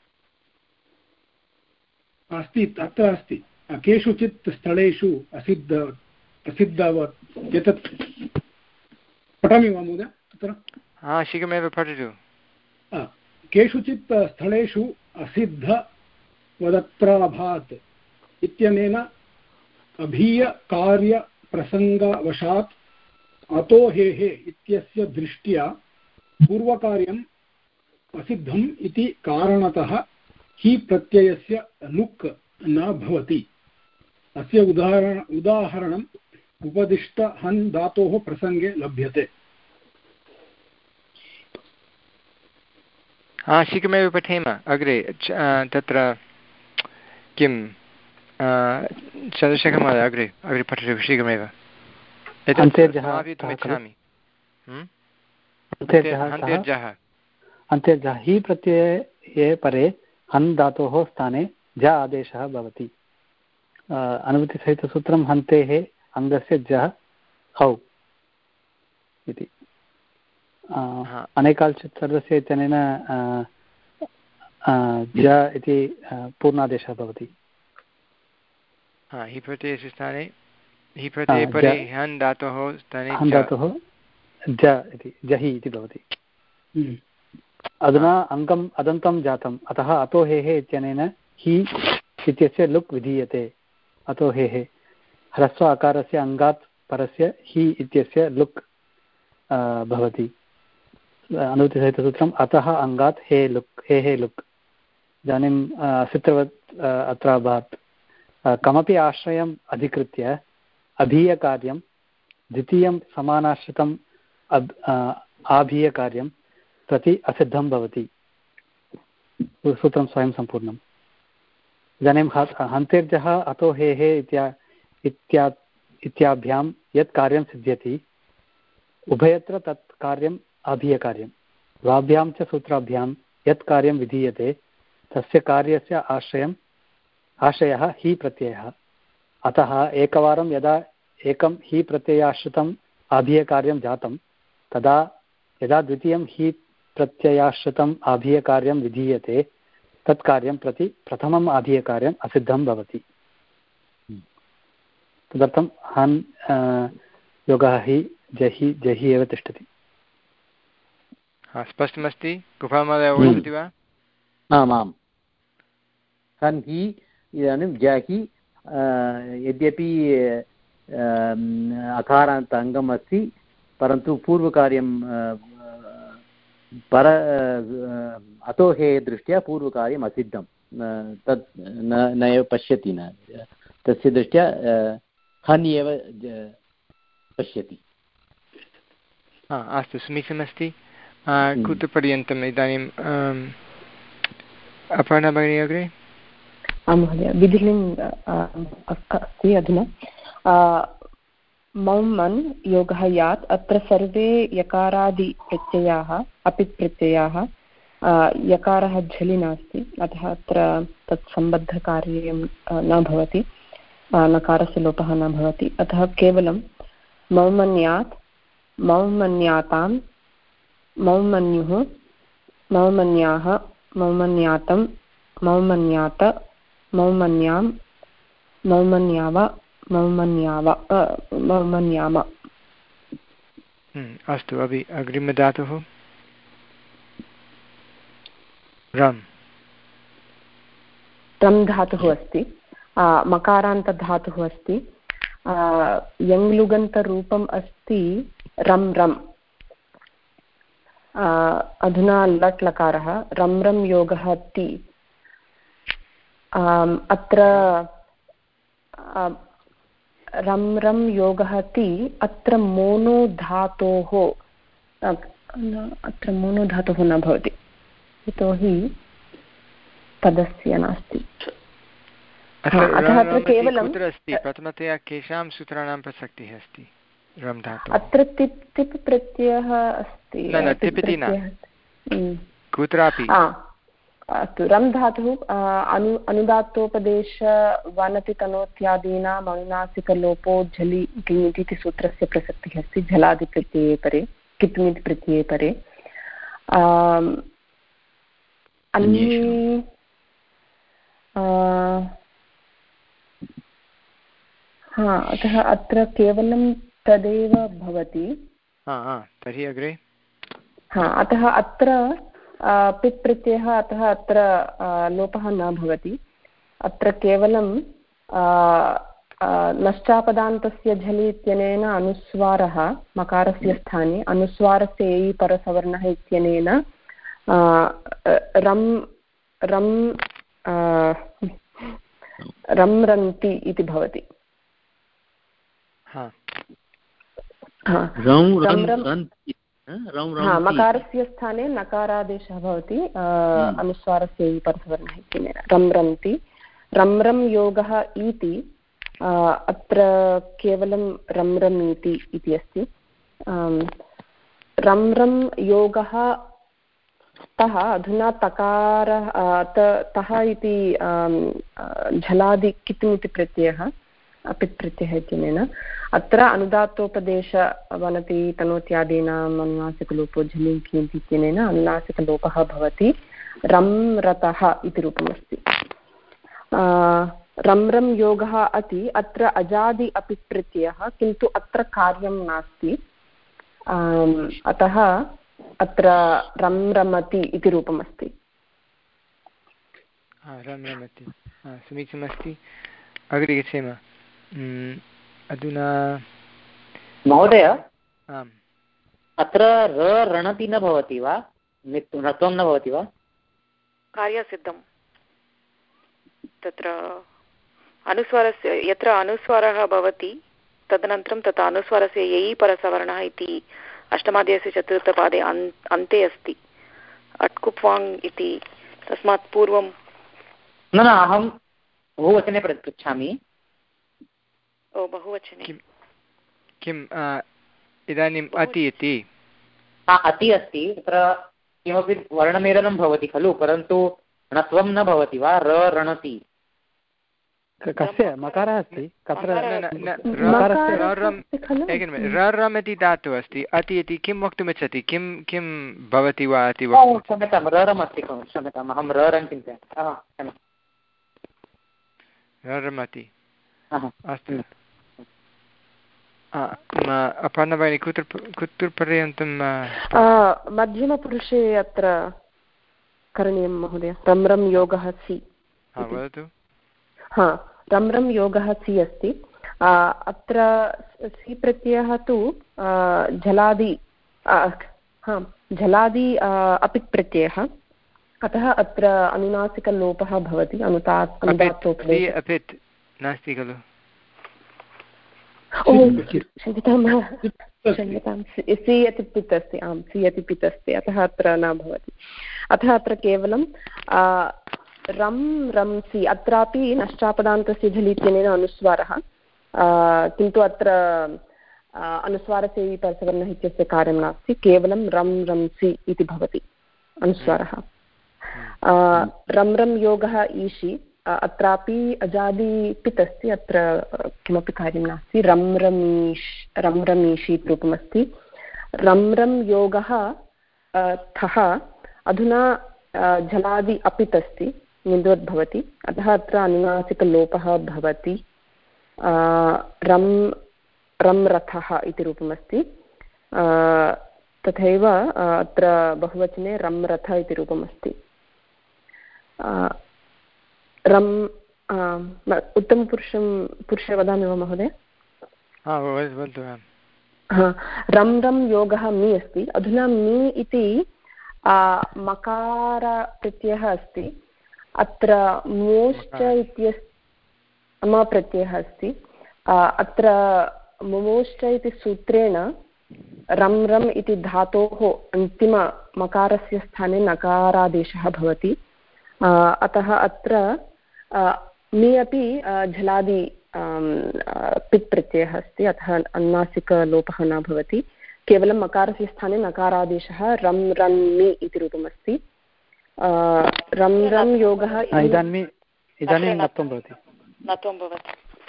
अस्ति, अत्र अस्ति। केषुचित् स्थलेषु असिद्ध असिद्धवत् एतत् पठामि वा महोदय? तत्र हा, शीघ्रमेव पठतु। केषुचित् स्थलेषु असिद्ध वदत्राभात् इत्यनेन अभीयकार्यप्रसङ्गवशात् अतो हेः इत्यस्य दृष्ट्या पूर्वकार्यम् असिद्धम् इति कारणतः हि प्रत्ययस्य लुक् न भवति। अस्य उदाहरण उदाहरणं उपदिष्ट हन् धातोः प्रसङ्गे लभ्यते। हा शीघ्रमेव पठेम अग्रे। तत्र किं चन्द्रशेखरमहोदय अग्रे अग्रे पठतु शीघ्रमेव। गच्छामि। अन्त्यजः हि प्रत्यये परे हन् धातोः स्थाने ज आदेशः भवति। अनुवृत्तिसहितसूत्रं हन्तेः अङ्गस्य जः हौ इति। अनेकाल्चित् सर्वस्य इत्यनेन ज इति पूर्णादेशः भवति। हि प्रत्ययस्य स्थाने हि प्रत्यये परे हन् धातोः स्थाने हन् धातोः ज इति जहि इति भवति। अधुना अङ्गम् अदन्तं जातम्, अतः अतो हेः इत्यनेन हि इत्यस्य लुक् विधीयते। अतो हेः ह्रस्व अकारस्य अङ्गात् परस्य हि इत्यस्य लुक् भवति। अनुवृत्तिसहितसूत्रम् अतः अङ्गात् हे लुक् हे हे लुक्। इदानीं सूत्रवत् अत्र अभवत्। कमपि आश्रयम् अधिकृत्य अभीयकार्यं द्वितीयं समानाश्रितम् अब् आभीयकार्यं प्रति असिद्धं भवति। सूत्रं स्वयं सम्पूर्णम्। इदानीं हन्तेर्जः अतो हेः इत्या इत्या इत्याभ्यां यत् कार्यं सिद्ध्यति उभयत्र तत् कार्यम् अभीयकार्यं। द्वाभ्यां च सूत्राभ्यां यत् कार्यं विधीयते तस्य कार्यस्य आश्रयम् आश्रयः हि प्रत्ययः। अतः एकवारं यदा एकं हि प्रत्ययाश्रितम् आभीयकार्यं जातं तदा यदा द्वितीयं हि प्रत्ययाश्रितम् आभीयकार्यं विधीयते तत् कार्यं प्रति प्रथमम् आभीयकार्यम् असिद्धं भवति। तदर्थं हन् योगः हि जहि जहि एव तिष्ठति। स्पष्टमस्ति? कुपालमहोदय अवगच्छति वा? आम् आम्। हन् हि इदानीं जहि यद्यपि अकारान्त अङ्गम् अस्ति परन्तु पूर्वकार्यं पर अतो हे दृष्ट्या पूर्वकार्यम् असिद्धं तत् न न एव पश्यति न तस्य दृष्ट्या हन् एव पश्यति। अस्तु समीचीनमस्ति। कुत्र पर्यन्तम् इदानीम् अपर्णा भगिनी अग्रे? आं महोदय विधिलिङ्ग् अस्ति अधुना। मौमन् योगः यात् अत्र सर्वे यकारादिप्रत्ययाः अपि प्रत्ययाः यकारः झलि नास्ति अतः अत्र तत् सम्बद्धकार्यं न भवति, नकारस्य लोपः न भवति। अतः केवलं मौमन्यात् मौमन्यातां मौमन्युः मौमन्याः मौमन्यातं मौमन्यात मौमन्यां मौमन्याव मौमन्याव मौमन्याम। अस्तु अभि अग्रिमधातुः रम्। रम् धातुः अस्ति, मकारान्तधातुः अस्ति, यङ्लुगन्तरूपम् अस्ति रम् रम्। अधुना लट् लकारः रम् रम् योगः ति। अत्र रम् रम् योगः ति अत्र मोनो धातोः अत्र मोनो धातुः न भवति यतोहि पदस्य नास्ति। अतः अत्र केवलं प्रथमतया केषां सूत्राणां प्रसक्तिः अस्ति? रम् धातुः अत्र तिप् तिप् प्रत्ययः अस्ति। कुत्रापि अस्तु रम् धातुः अनु अनुदात्तोपदेश वनति तनोत्यादीनाम् अनुनासिकलोपो झलि किञ् इति सूत्रस्य प्रसक्तिः अस्ति। झलादिप्रत्यये परे कित्मिति प्रत्यये परे। अन्ये हा अतः अत्र केवलं तदेव भवति। तर्हि अग्रे हा अतः अत्र पित् प्रत्ययः अतः अत्र लोपः न भवति। अत्र केवलं नश्चापदान्तस्य झलि इत्यनेन अनुस्वारः मकारस्य स्थाने अनुस्वारस्य एयि परसवर्णः इत्यनेन रम् रम् रम् रन्ति इति भवति। मकारस्य स्थाने नकारादेशः भवति अनुस्वारस्य इ परसवर्णः इत्यनेन रं रन्ति रं रं योगः इति अत्र केवलं रं रमीति इति अस्ति रं रं योगः तः अधुना तकारः तः इति झलादि कितुम् इति प्रत्ययः अपित् प्रत्ययः इत्यनेन अत्र अनुदात्तोपदेश वनति तनोत्यादीनाम् अनुनासिकलोपो झलिं किञ्चि इत्यनेन अनुनासिकलोपः भवति रं रतः इति रूपमस्ति रं रं योगः अति अत्र अजादि अपि प्रत्ययः किन्तु अत्र कार्यं नास्ति अतः अत्र रं रमति इति रूपमस्ति रं रमति समीचीनमस्ति अग्रे गच्छेम अधुना महोदय आम् अत्र र रणति न भवति वा णत्वं न भवति वा कार्यसिद्धं तत्र अनुस्वारस्य यत्र अनुस्वारः भवति तदनन्तरं तत् अनुस्वारस्य ययि परसवर्णः इति अष्टमाध्यायस्य चतुर्थपादे अन् अन्ते अस्ति अट्कुप्वाङ् इति तस्मात् पूर्वं न न अहं बहुवचने पृच्छामि ओ बहुवचने किम् इदानीम् अति इति अति अस्ति तत्र किमपि वर्णमेलनं भवति खलु परन्तु णत्वं न भवति वा र रणति कस्य मकारः अस्ति रम् इति धातुः अस्ति अति इति किं वक्तुमिच्छति किं किं भवति वा इति क्षम्यतां ररम् अस्ति क्षम्यताम् अहं ररं चिन्तयामि ररमति अस्तु अपर्णा भगिनी कुत्र कुत्र पर्यन्तं मध्यमपुरुषे अत्र करणीयं महोदय रं रं योगः सि वदतु हा रं रं योगः सि अस्ति अत्र सि प्रत्ययः तु झलादि हा झलादि अपित् प्रत्ययः अतः अत्र अनुनासिकलोपः भवति अनुदात् अनुदात्तोपदेशः अपित् नास्ति खलु ओ क्षम्यतां क्षम्यतां सि अति पित् अस्ति आं सि अति पित् अस्ति अतः अत्र न भवति अतः अत्र केवलं रं रंसि अत्रापि नष्टापदान्तस्य झलित्यनेन अनुस्वारः किन्तु अत्र अनुस्वारस्य परसवर्णः इत्यस्य कार्यं नास्ति केवलं रं रंसि इति भवति अनुस्वारः रं रं योगः ईशि अत्रापि अजादि पित् अस्ति अत्र किमपि कार्यं नास्ति रं रमीश् रं रमीषि इति रूपमस्ति रं रं योगः थः अधुना झलादि अपित् अस्ति निन्द्वद् भवति अतः अत्र अनुनासिकलोपः भवति रं रं रथः इति रूपमस्ति तथैव अत्र बहुवचने रं रथ इति रूपमस्ति रं उत्तमपुरुषं पुरुषे वदामि वा महोदय रं रं योगः मी अस्ति अधुना मी इति मकारप्रत्ययः अस्ति अत्र मोश्च इत्यस्य मप्रत्ययः अस्ति अत्र मोश्च इति सूत्रेण रं रम् इति धातोः अन्तिममकारस्य स्थाने नकारादेशः भवति अतः अत्र मी अपि झलादि पित् प्रत्ययः अस्ति अतः अनुनासिकलोपः न भवति केवलं मकारस्य स्थाने नकारादेशः रं रन्मि इति रूपमस्ति रं रं योगः इदानीं इदानीं नत्वं भवति नत्वं भवति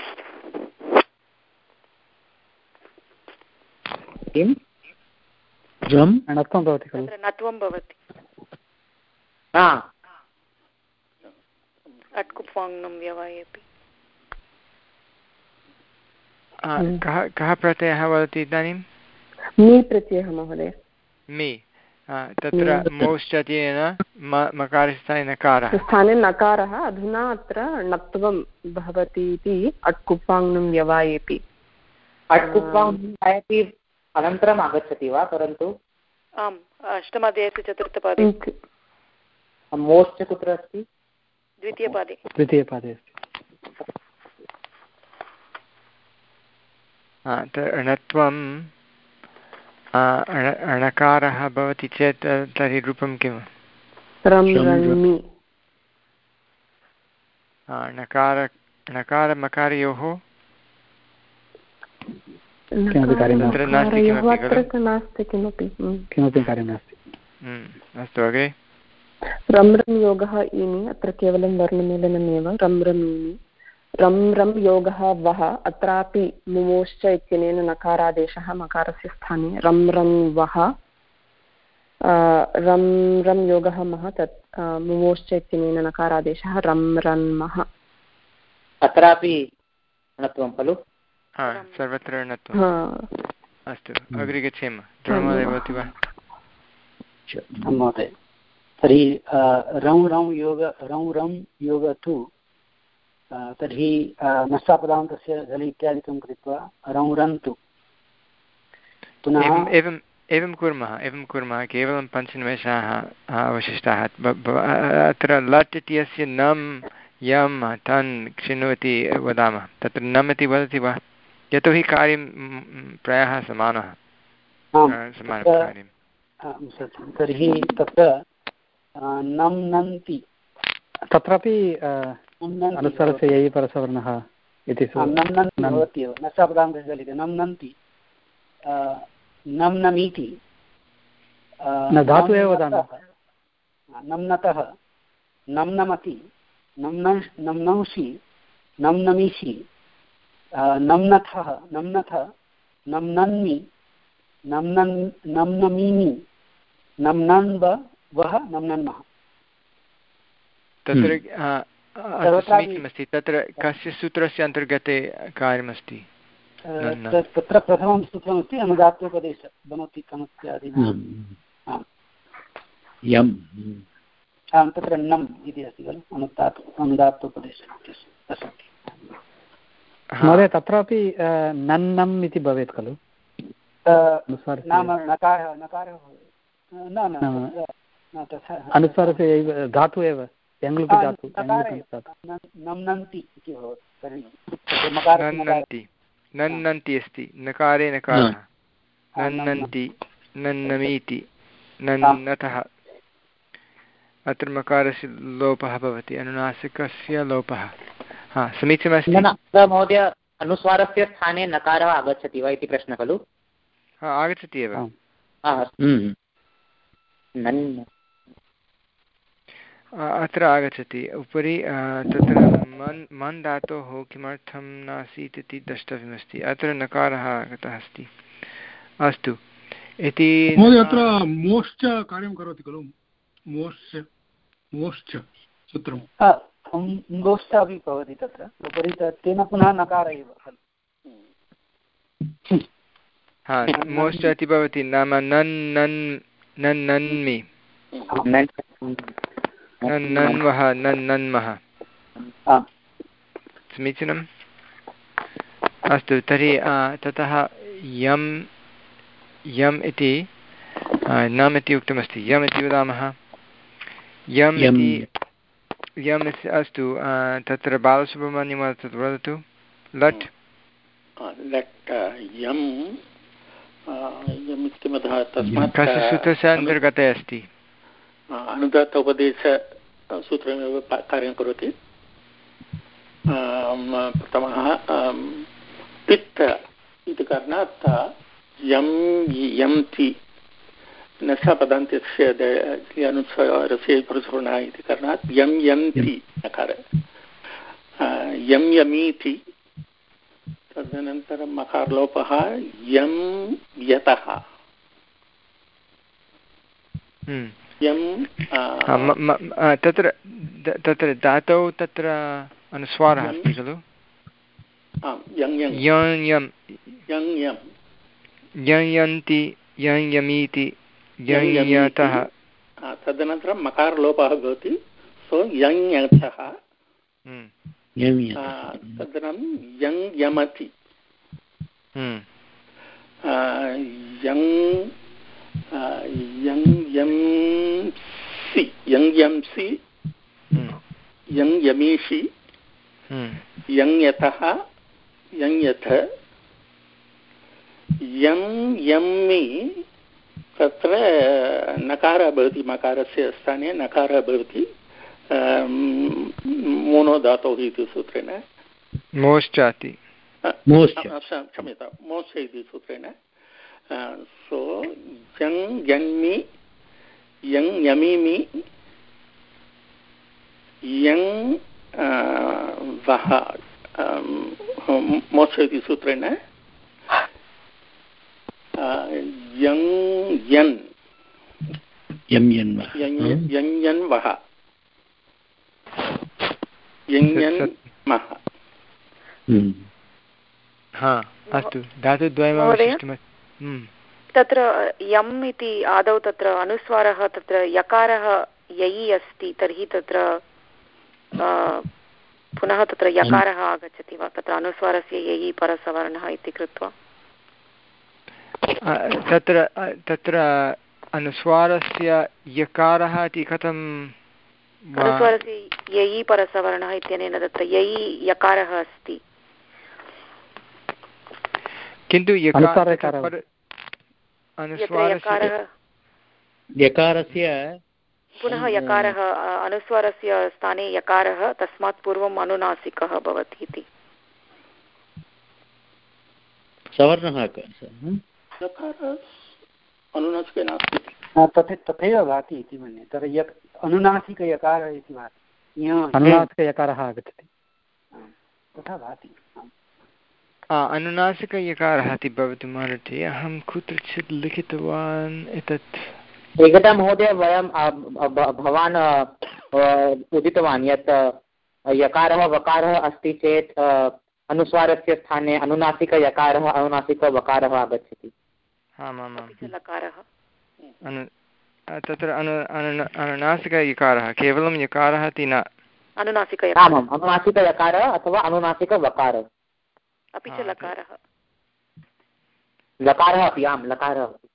किं रं नत्वं भवति खलु नत्वं भवति अट्कुप्वाङ्नं व्यवायेपि कः कः प्रत्ययः वदति इदानीं मी प्रत्ययः महोदय मी तत्र मोश्चतेन मकारस्थाने नकारः स्थाने नकारः अधुना अत्र णत्वं भवति इति अट्कुप्वाङ्नं व्यवायेपि अट्कुप्वाङ् अनन्तरम् आगच्छति वा परन्तु आम् अष्टमाध्यायस्य चतुर्थपादे मोश्च कुत्र अस्ति द्वितीयपादे द्वितीयपादे अस्ति णत्वम् णकारः भवति चेत् तर्हि रूपं किम् णकार णकारमकारयोः नास्ति किमपि किमपि कार्यं नास्ति। अस्तु अग्रे रं रं योगः इनि अत्र केवलं वर्णमेलनमेव रं रमीनि रं रं योगः वः अत्रापि मुमोश्च इत्यनेन नकारादेशः मकारस्य स्थाने रं रं वः रं रं योगः मः तत् मुमोश्च इत्यनेन नकारादेशः रं रन्मः अत्रापि णत्वं खलु सर्वत्र णत्वम् अस्तु अग्रे गच्छेम महोदय भवति वा महोदय तर्हि रं रं योग रं रं योग तु तर्हि नष्टापदान्तस्य झलि इत्यादिकं कृत्वा रं रन्तु पुनः एवम् एवं कुर्मः एवं कुर्मः केवलं पञ्चनिमेषाः अवशिष्टाः अत्र लट् इत्यस्य नं यं तन् क्षिण्वति वदामः तत्र नम् इति वदति वा यतोहि कार्यं प्रायः समानः समानं कार्यं तर्हि तत्र नं नन्ति तत्रापि अनुस्वारस्य ययि परसवर्णः इति भवति एव नष्टापदान्तस्य चलिते नं नन्ति नं नमीति धातु एव वदामः नम्नतः नं नमति नं नंसि नं नमीषि नम्नथः नम्नथ नं नन्मि नं नमीमि नं नन्व वः नं नन्मः तत्र समीचीनमस्ति तत्र कस्य सूत्रस्य अन्तर्गते कार्यमस्ति तत्र प्रथमं सूत्रमस्ति अनुदात्तोपदेश बनोति कमत्यादीनां आं तत्र नम् इति अस्ति खलु अनुदात् अनुदात्तोपदेशः महोदय तत्रापि नन्नम् इति भवेत् खलु नाम नकारः नकारः न न तथा अनुस्वारस्य धातु एव यङ्लुकि धातु नम्नन्ति इति भवति तर्हि नन्नन्ति अस्ति नकारे नकारः नन्नन्ति नन्नमीति नन्नतः अत्र मकारस्य लोपः भवति अनुनासिकस्य लोपः हा समीचीनमस्ति महोदय अनुस्वारस्य स्थाने नकारः आगच्छति वा इति प्रश्नः खलु हा आगच्छति एव अत्र आगच्छति उपरि तत्र मन् मन् धातोः किमर्थं नासीत् इति द्रष्टव्यमस्ति अत्र नकारः आगतः अस्ति अस्तु इति अत्र मोश्च कार्यं करोति खलु मोश्च मोश्च सूत्रं मोश्च अपि भवति तत्र उपरि तेन पुनः नकार एव खलु हा मोश्च इति भवति नाम नन् नन् नन्नन्मि नन्नन्वः नन्नन्मः समीचीनम् अस्तु तर्हि ततः यं यम् इति नम् इति उक्तमस्ति यम् इति वदामः यम् इति यम् अस्तु तत्र बालसुब्रह्मण्यं तत् वदतु लट् लट् यम् कस्य सूत्रस्य अन्तर्गते अस्ति अनुदात्त उपदेशसूत्रमेव कार्यं करोति प्रथमः तित् इति कारणात् यं यन्ति नष्टापदान्तस्य अनुस्वारस्य परसवर्णः इति कारणात् यं यन्ति नकार यं यमीति तदनन्तरं मकारलोपः यं यतः तत्र तत्र धातौ तत्र अनुस्वारः अस्ति खलु यं यन्ति यं यमीति यं यतः तदनन्तरं मकारलोपः भवति सो यं यथः तदनन्तरं यं यमति यं यं यं सि यं यं सि यं यमीषि यं यतः यं यथ यं यम्मि तत्र नकारः भवति, मकारस्य स्थाने नकारः भवति मोनो धातोः इति सूत्रेण मोश्चाति क्षम्यतां मोश्च इति सूत्रेण सो यं यन्मि यं यमिमि यं वः मोक्ष इति सूत्रेण यं यन् यं यन् यं यन् वः यं यन् मः। हा अस्तु धातुद्वयमवशिष्टमस्ति। तत्र यम् इति आदौ तत्र अनुस्वारः तत्र यकारः ययि अस्ति तर्हि तत्र पुनः तत्र यकारः आगच्छति वा तत्र अनुस्वारस्य ययि परसवर्णः इति कृत्वा तत्र तत्र अनुस्वारस्य यकारः इति कथं अनुस्वारस्य ययि परसवर्णः इत्यनेन तत्र ययि यकारः अस्ति किन्तु यकारस्य पुनः यकारः अनुस्वारस्य स्थाने यकारः तस्मात् पूर्वम् अनुनासिकः भवति इति सवर्णः तथैव भाति इति मन्ये। तत्र यत् अनुनासिकयकारः इति भाति, अनुनासिकयकारः आगच्छति तथा भाति। अनुनासिकयकारः इति भवितुमर्हति। अहं कुत्रचित् लिखितवान् एतत् एकदा महोदय वयं भवान् उदितवान् यत् यकारः वकारः अस्ति चेत् अनुस्वारस्य स्थाने अनुनासिकयकारः अनुनासिकवकारः आगच्छति। आमामां तत्र अनुनासिकयकारः केवलं यकारः इति न अनुनासिकयकारः अनुनासिकयकारः अथवा अनुनासिकवकारः अपि च लकारः लकारः अपि आं लकारः अपि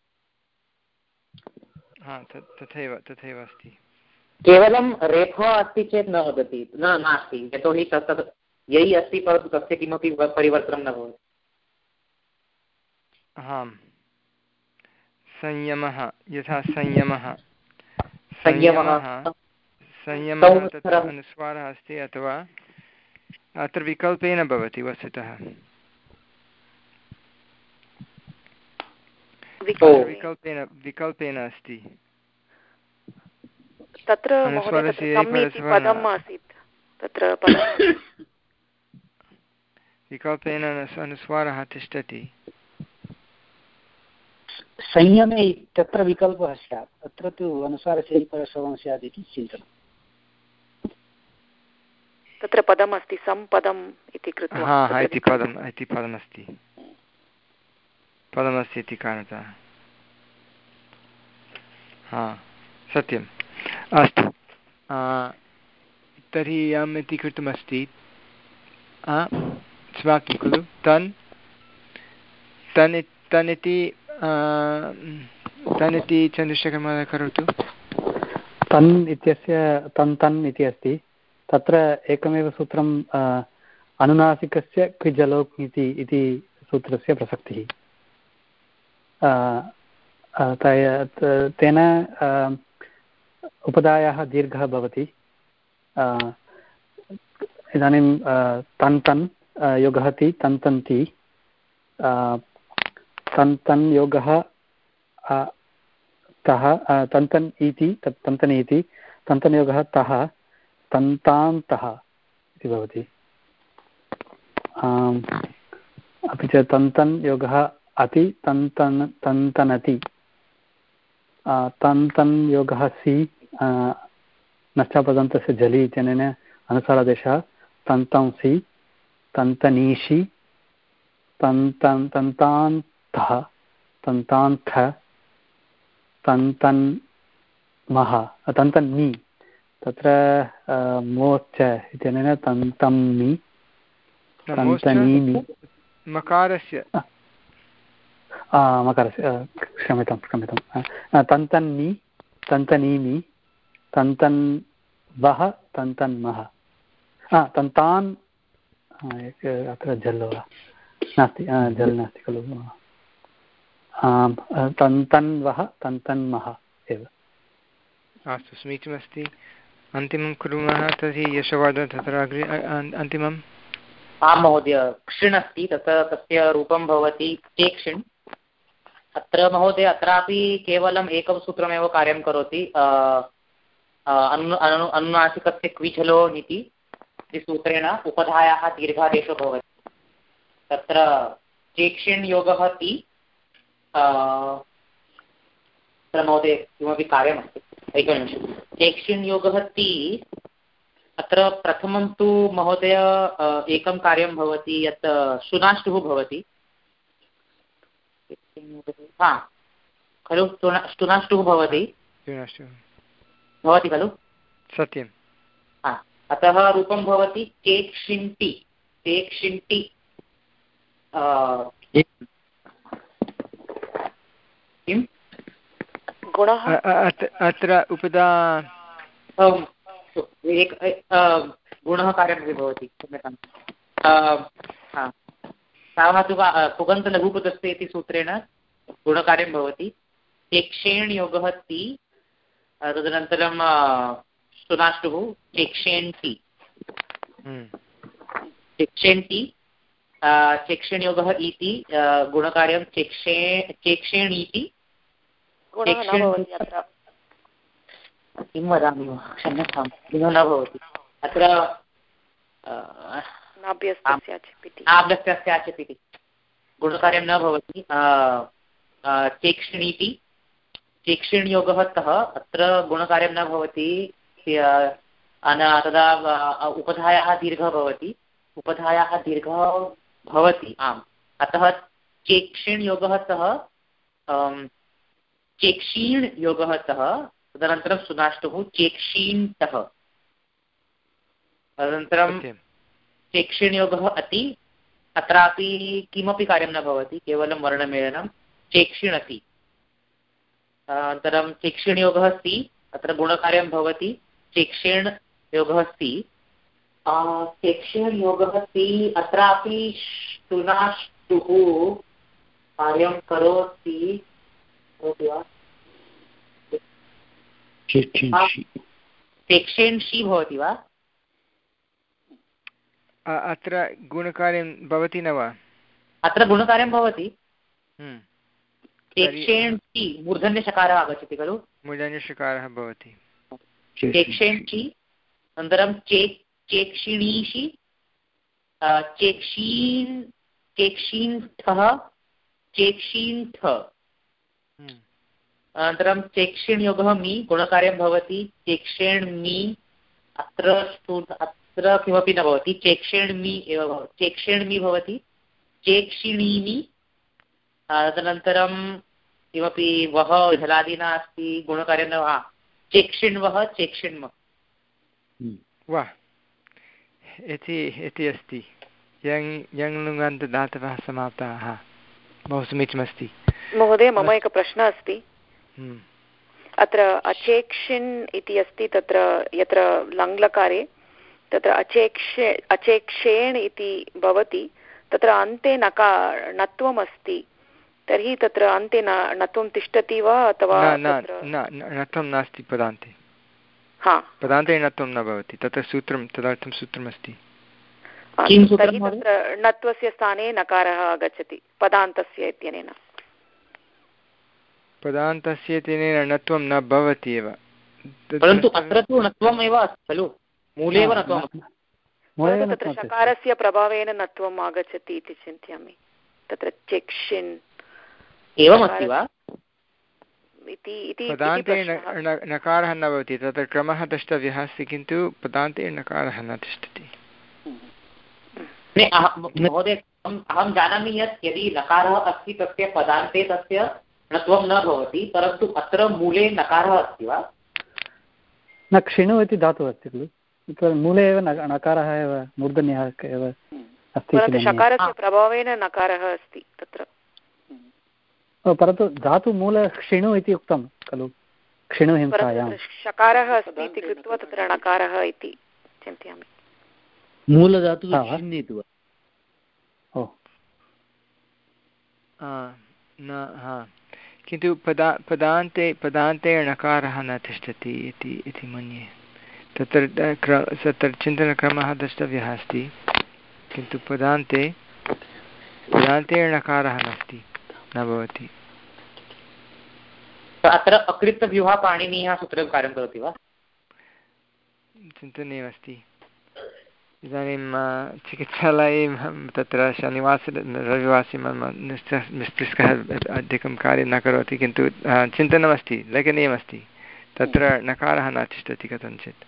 हा तथैव तथैव अस्ति। केवलं रेफः अस्ति चेत् न वदति न नास्ति यतोहि तत् यही अस्ति परन्तु तस्य किमपि परिवर्तनं न भवति। आम् संयमः यथा संयमः संयमः संयमः तत्र अनुस्वारः अस्ति अथवा अत्र विकल्पेन भवति वस्तुतः विकल्पेन विकल्पेन अस्ति तत्र पदम् आसीत् तत्र विकल्पेन अनुस्वारः तिष्ठति। संयमे तत्र विकल्पः स्यात्, अत्र तु अनुसारस्य परसवर्णः स्यात् इति चिन्तनम्। तत्र पदम् अस्ति सम्पदम् इति कृत्वा हा इति पदम् इति पदमस्ति पदमस्ति इति कारणतः हा सत्यम्। अस्तु तर्हि यम् इति कृतमस्ति समाप्तं खलु। तन् तन् तन् इति तन् इति चन्द्रशेखरमहोदय करोतु। तन् इत्यस्य तन् तन् इति अस्ति तत्र एकमेव सूत्रम् अनुनासिकस्य क्विजलोक् इति इति सूत्रस्य प्रसक्तिः। तेन उपधायाः दीर्घः भवति। इदानीं तन् तन् योगः ति तन् तन्ति तन् तन् योगः तः तन् तन् इति तत् तन्तन् इति तन्तन् योगः तः तन्तान्तः इति भवति। अपि च तन्तन् योगः अति तन्तन् तन्तनति तन्तन् योगः सि नश्चापदन्तस्य जलि इत्यनेन अनुसारादेशः तन्तांसि तन्तनीषि तन्तन् तन्तान्तः तन्तान्थ तन्तन्मः तन्तन्मि तत्र मोच्च इत्यनेन तन्तम्मि तन्तनीमि मकारस्य मकारस्य क्षम्यतां क्षम्यतां तन्तन्मि तन्तनीमि तन्तन्वः तन्तन्मः तन्तान् अत्र जल् वा नास्ति जल् नास्ति खलु आम् तन्तन्वः तन्तन्मः एव। अस्तु समीचीनमस्ति। अन्तिमं कुर्मः तर्हि यशोवर्धन तत्र अग्रे अन्तिमम्। आं महोदय क्षिण् अस्ति तत्र तस्य रूपं भवति चेक्षिण्। अत्र महोदय अत्रापि केवलम् एकं सूत्रमेव कार्यं करोति अनु अनु अनुनासिकस्य क्विझलो इति सूत्रेण उपधायाः दीर्घादेशो भवति। तत्र चेक्षिण् योगः ति तत्र महोदय किमपि कार्यमस्ति एकनिमिषं। चेक्षिण् योगः ति अत्र प्रथमं तु महोदय एकं कार्यं भवति यत् शुनाष्टुः भवति। हा खलु शुनाष्टुः भवति भवति खलु सत्यं। हा अतः रूपं भवति चेक्षिण्टि चेक्षिण्टि किं गुणः अत्र उपदा एक गुणः कार्यमपि भवति क्षम्यतां। तावः तु पुगन्तलघुपदस्य इति सूत्रेण गुणकार्यं भवति। चेक्षेण् योगः ति तदनन्तरं सुनाष्टुः चेक्षेण्टि चेक्षेण्टि चेक्षेण् योगः इति गुणकार्यं चेक्षे चेक्षेणीति किं वदामि क्षम्यतां गुणः न भवति अत्र नाभ्यस्तस्याचिति गुणकार्यं न भवति। चेक्षिणीति चेक्षिण्योगः तः अत्र गुणकार्यं न भवति तदा उपधायाः दीर्घः भवति उपधायाः दीर्घः भवति आम्। अतः चेक्षिण् योगः तः चेक्षीण् योगः तः तदनन्तरं सुनाष्टुः चेक्षीण्टः तदनन्तरं चेक्षिण् योगः अति अत्रापि किमपि कार्यं न भवति केवलं वर्णमेलनं चेक्षिणति। अनन्तरं चेक्षिण् योगः अस्ति अत्र गुणकार्यं भवति चेक्षिण् योगः अस्ति चेक्षिण् योगः अस्ति अत्रापि सुनाष्टुः कार्यं करोति चेक्षेण्षि भवति वा अत्र गुणकार्यं भवति न वा अत्र गुणकार्यं भवति चेक्षेण्षि मूर्धन्यषकारः आगच्छति खलु मूर्धन्यषकारः भवति चेक्षेण्षि अनन्तरं चे चेक्षिणीषि चेक्षीन् चेक्षीण्ठः चेक्षीण्ठ अनन्तरं चेक्षिण् योगः मि गुणकार्यं भवति चेक्षेण्मि अत्र अत्र किमपि न भवति चेक्षेण्मि एव भवति चेक्षेण्मि भवति चेक्षिणीमि तदनन्तरं किमपि वः झलादिना अस्ति गुणकार्यं न वा चेक्षिण्वः चेक्षिण्म वा इति इति अस्ति यङ् यङ् लुङन्तदातवः समाप्ताः बहु समीचीनमस्ति। महोदय मम एकः प्रश्नः अस्ति अत्र अचेक्षिन् इति अस्ति तत्र यत्र लङ्लकारे तत्र अचेक्षे अचेक्षेण् इति भवति तत्र अन्ते नका णत्वम् अस्ति तर्हि तत्र अन्ते न णत्वं तिष्ठति वा अथवा णत्वं नास्ति पदान्ते हा पदान्ते णत्वं न भवति तत्र सूत्रं तदर्थं सूत्रमस्ति। तर्हि तत्र णत्वस्य स्थाने नकारः आगच्छति पदान्तस्य इत्यनेन पदान्तस्य तेन णत्वं न भवति एव परन्तु अत्र तु णत्वम् एव अस्ति खलु मूले एव णत्वम् तत्र शकारस्य प्रभावेन णत्वम् आगच्छति इति चिन्तयामि तत्र चेक्षिन् एवमस्ति वा इति पदान्ते नकारः न भवति तत्र क्रमः द्रष्टव्यः अस्ति किन्तु पदान्ते नकारः न तिष्ठति। महोदय अहं जानामि यत् यदि नकारः अस्ति तस्य पदान्ते तस्य णत्वं न भवति परन्तु अत्र मूले नकारः अस्ति वा न क्षिणु इति धातुः अस्ति खलु मूले एव नकारः एव मूर्धन्यः एव अस्ति शकारस्य प्रभावेन नकारः अस्ति तत्र परन्तु धातुमूल क्षिणु इति उक्तं खलु क्षिणु हिंसायां शकारः अस्ति इति कृत्वा तत्र णकारः इति चिन्तयामि मूलधातुः क्षिण् इति वा न हा किन्तु पदा पदान्ते पदान्ते णकारः न तिष्ठति इति इति मन्ये तत्र क्र तत्र चिन्तनक्रमः द्रष्टव्यः अस्ति किन्तु पदान्ते पदान्ते णकारः नास्ति न भवति अत्र अकृतव्यूहः पाणिनीयः सूत्रं कार्यं करोति वा चिन्तनीयमस्ति इदानीं चिकित्सालये तत्र शनिवासरे रविवासरे मम मस्तिष्कः अधिकं कार्यं न करोति किन्तु चिन्तनमस्ति लेखनीयमस्ति तत्र नकारः न तिष्ठति कथञ्चित्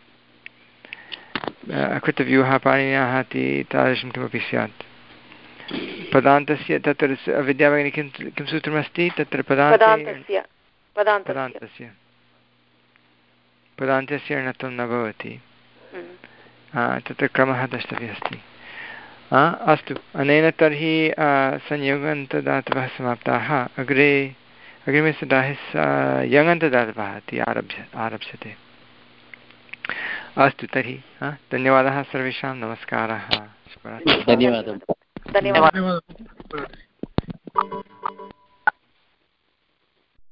अकृतव्यूहः पाणिन्याः इति तादृशं किमपि स्यात् पदान्तस्य तत्र विद्याभगिनी किं किं सूत्रमस्ति तत्र पदान्तस्य पदान्तस्य पदान्तस्य णत्वं न भवति तत्र क्रमः द्रष्टव्यः अस्ति अस्तु अनेन तर्हि संयोगान्तदातवः समाप्ताः अग्रे अग्रिमे सप्ताहे यङन्तदातवः इति आरभ्य आरप्स्यते अस्तु तर्हि धन्यवादः सर्वेषां नमस्कारः धन्यवादः धन्यवादः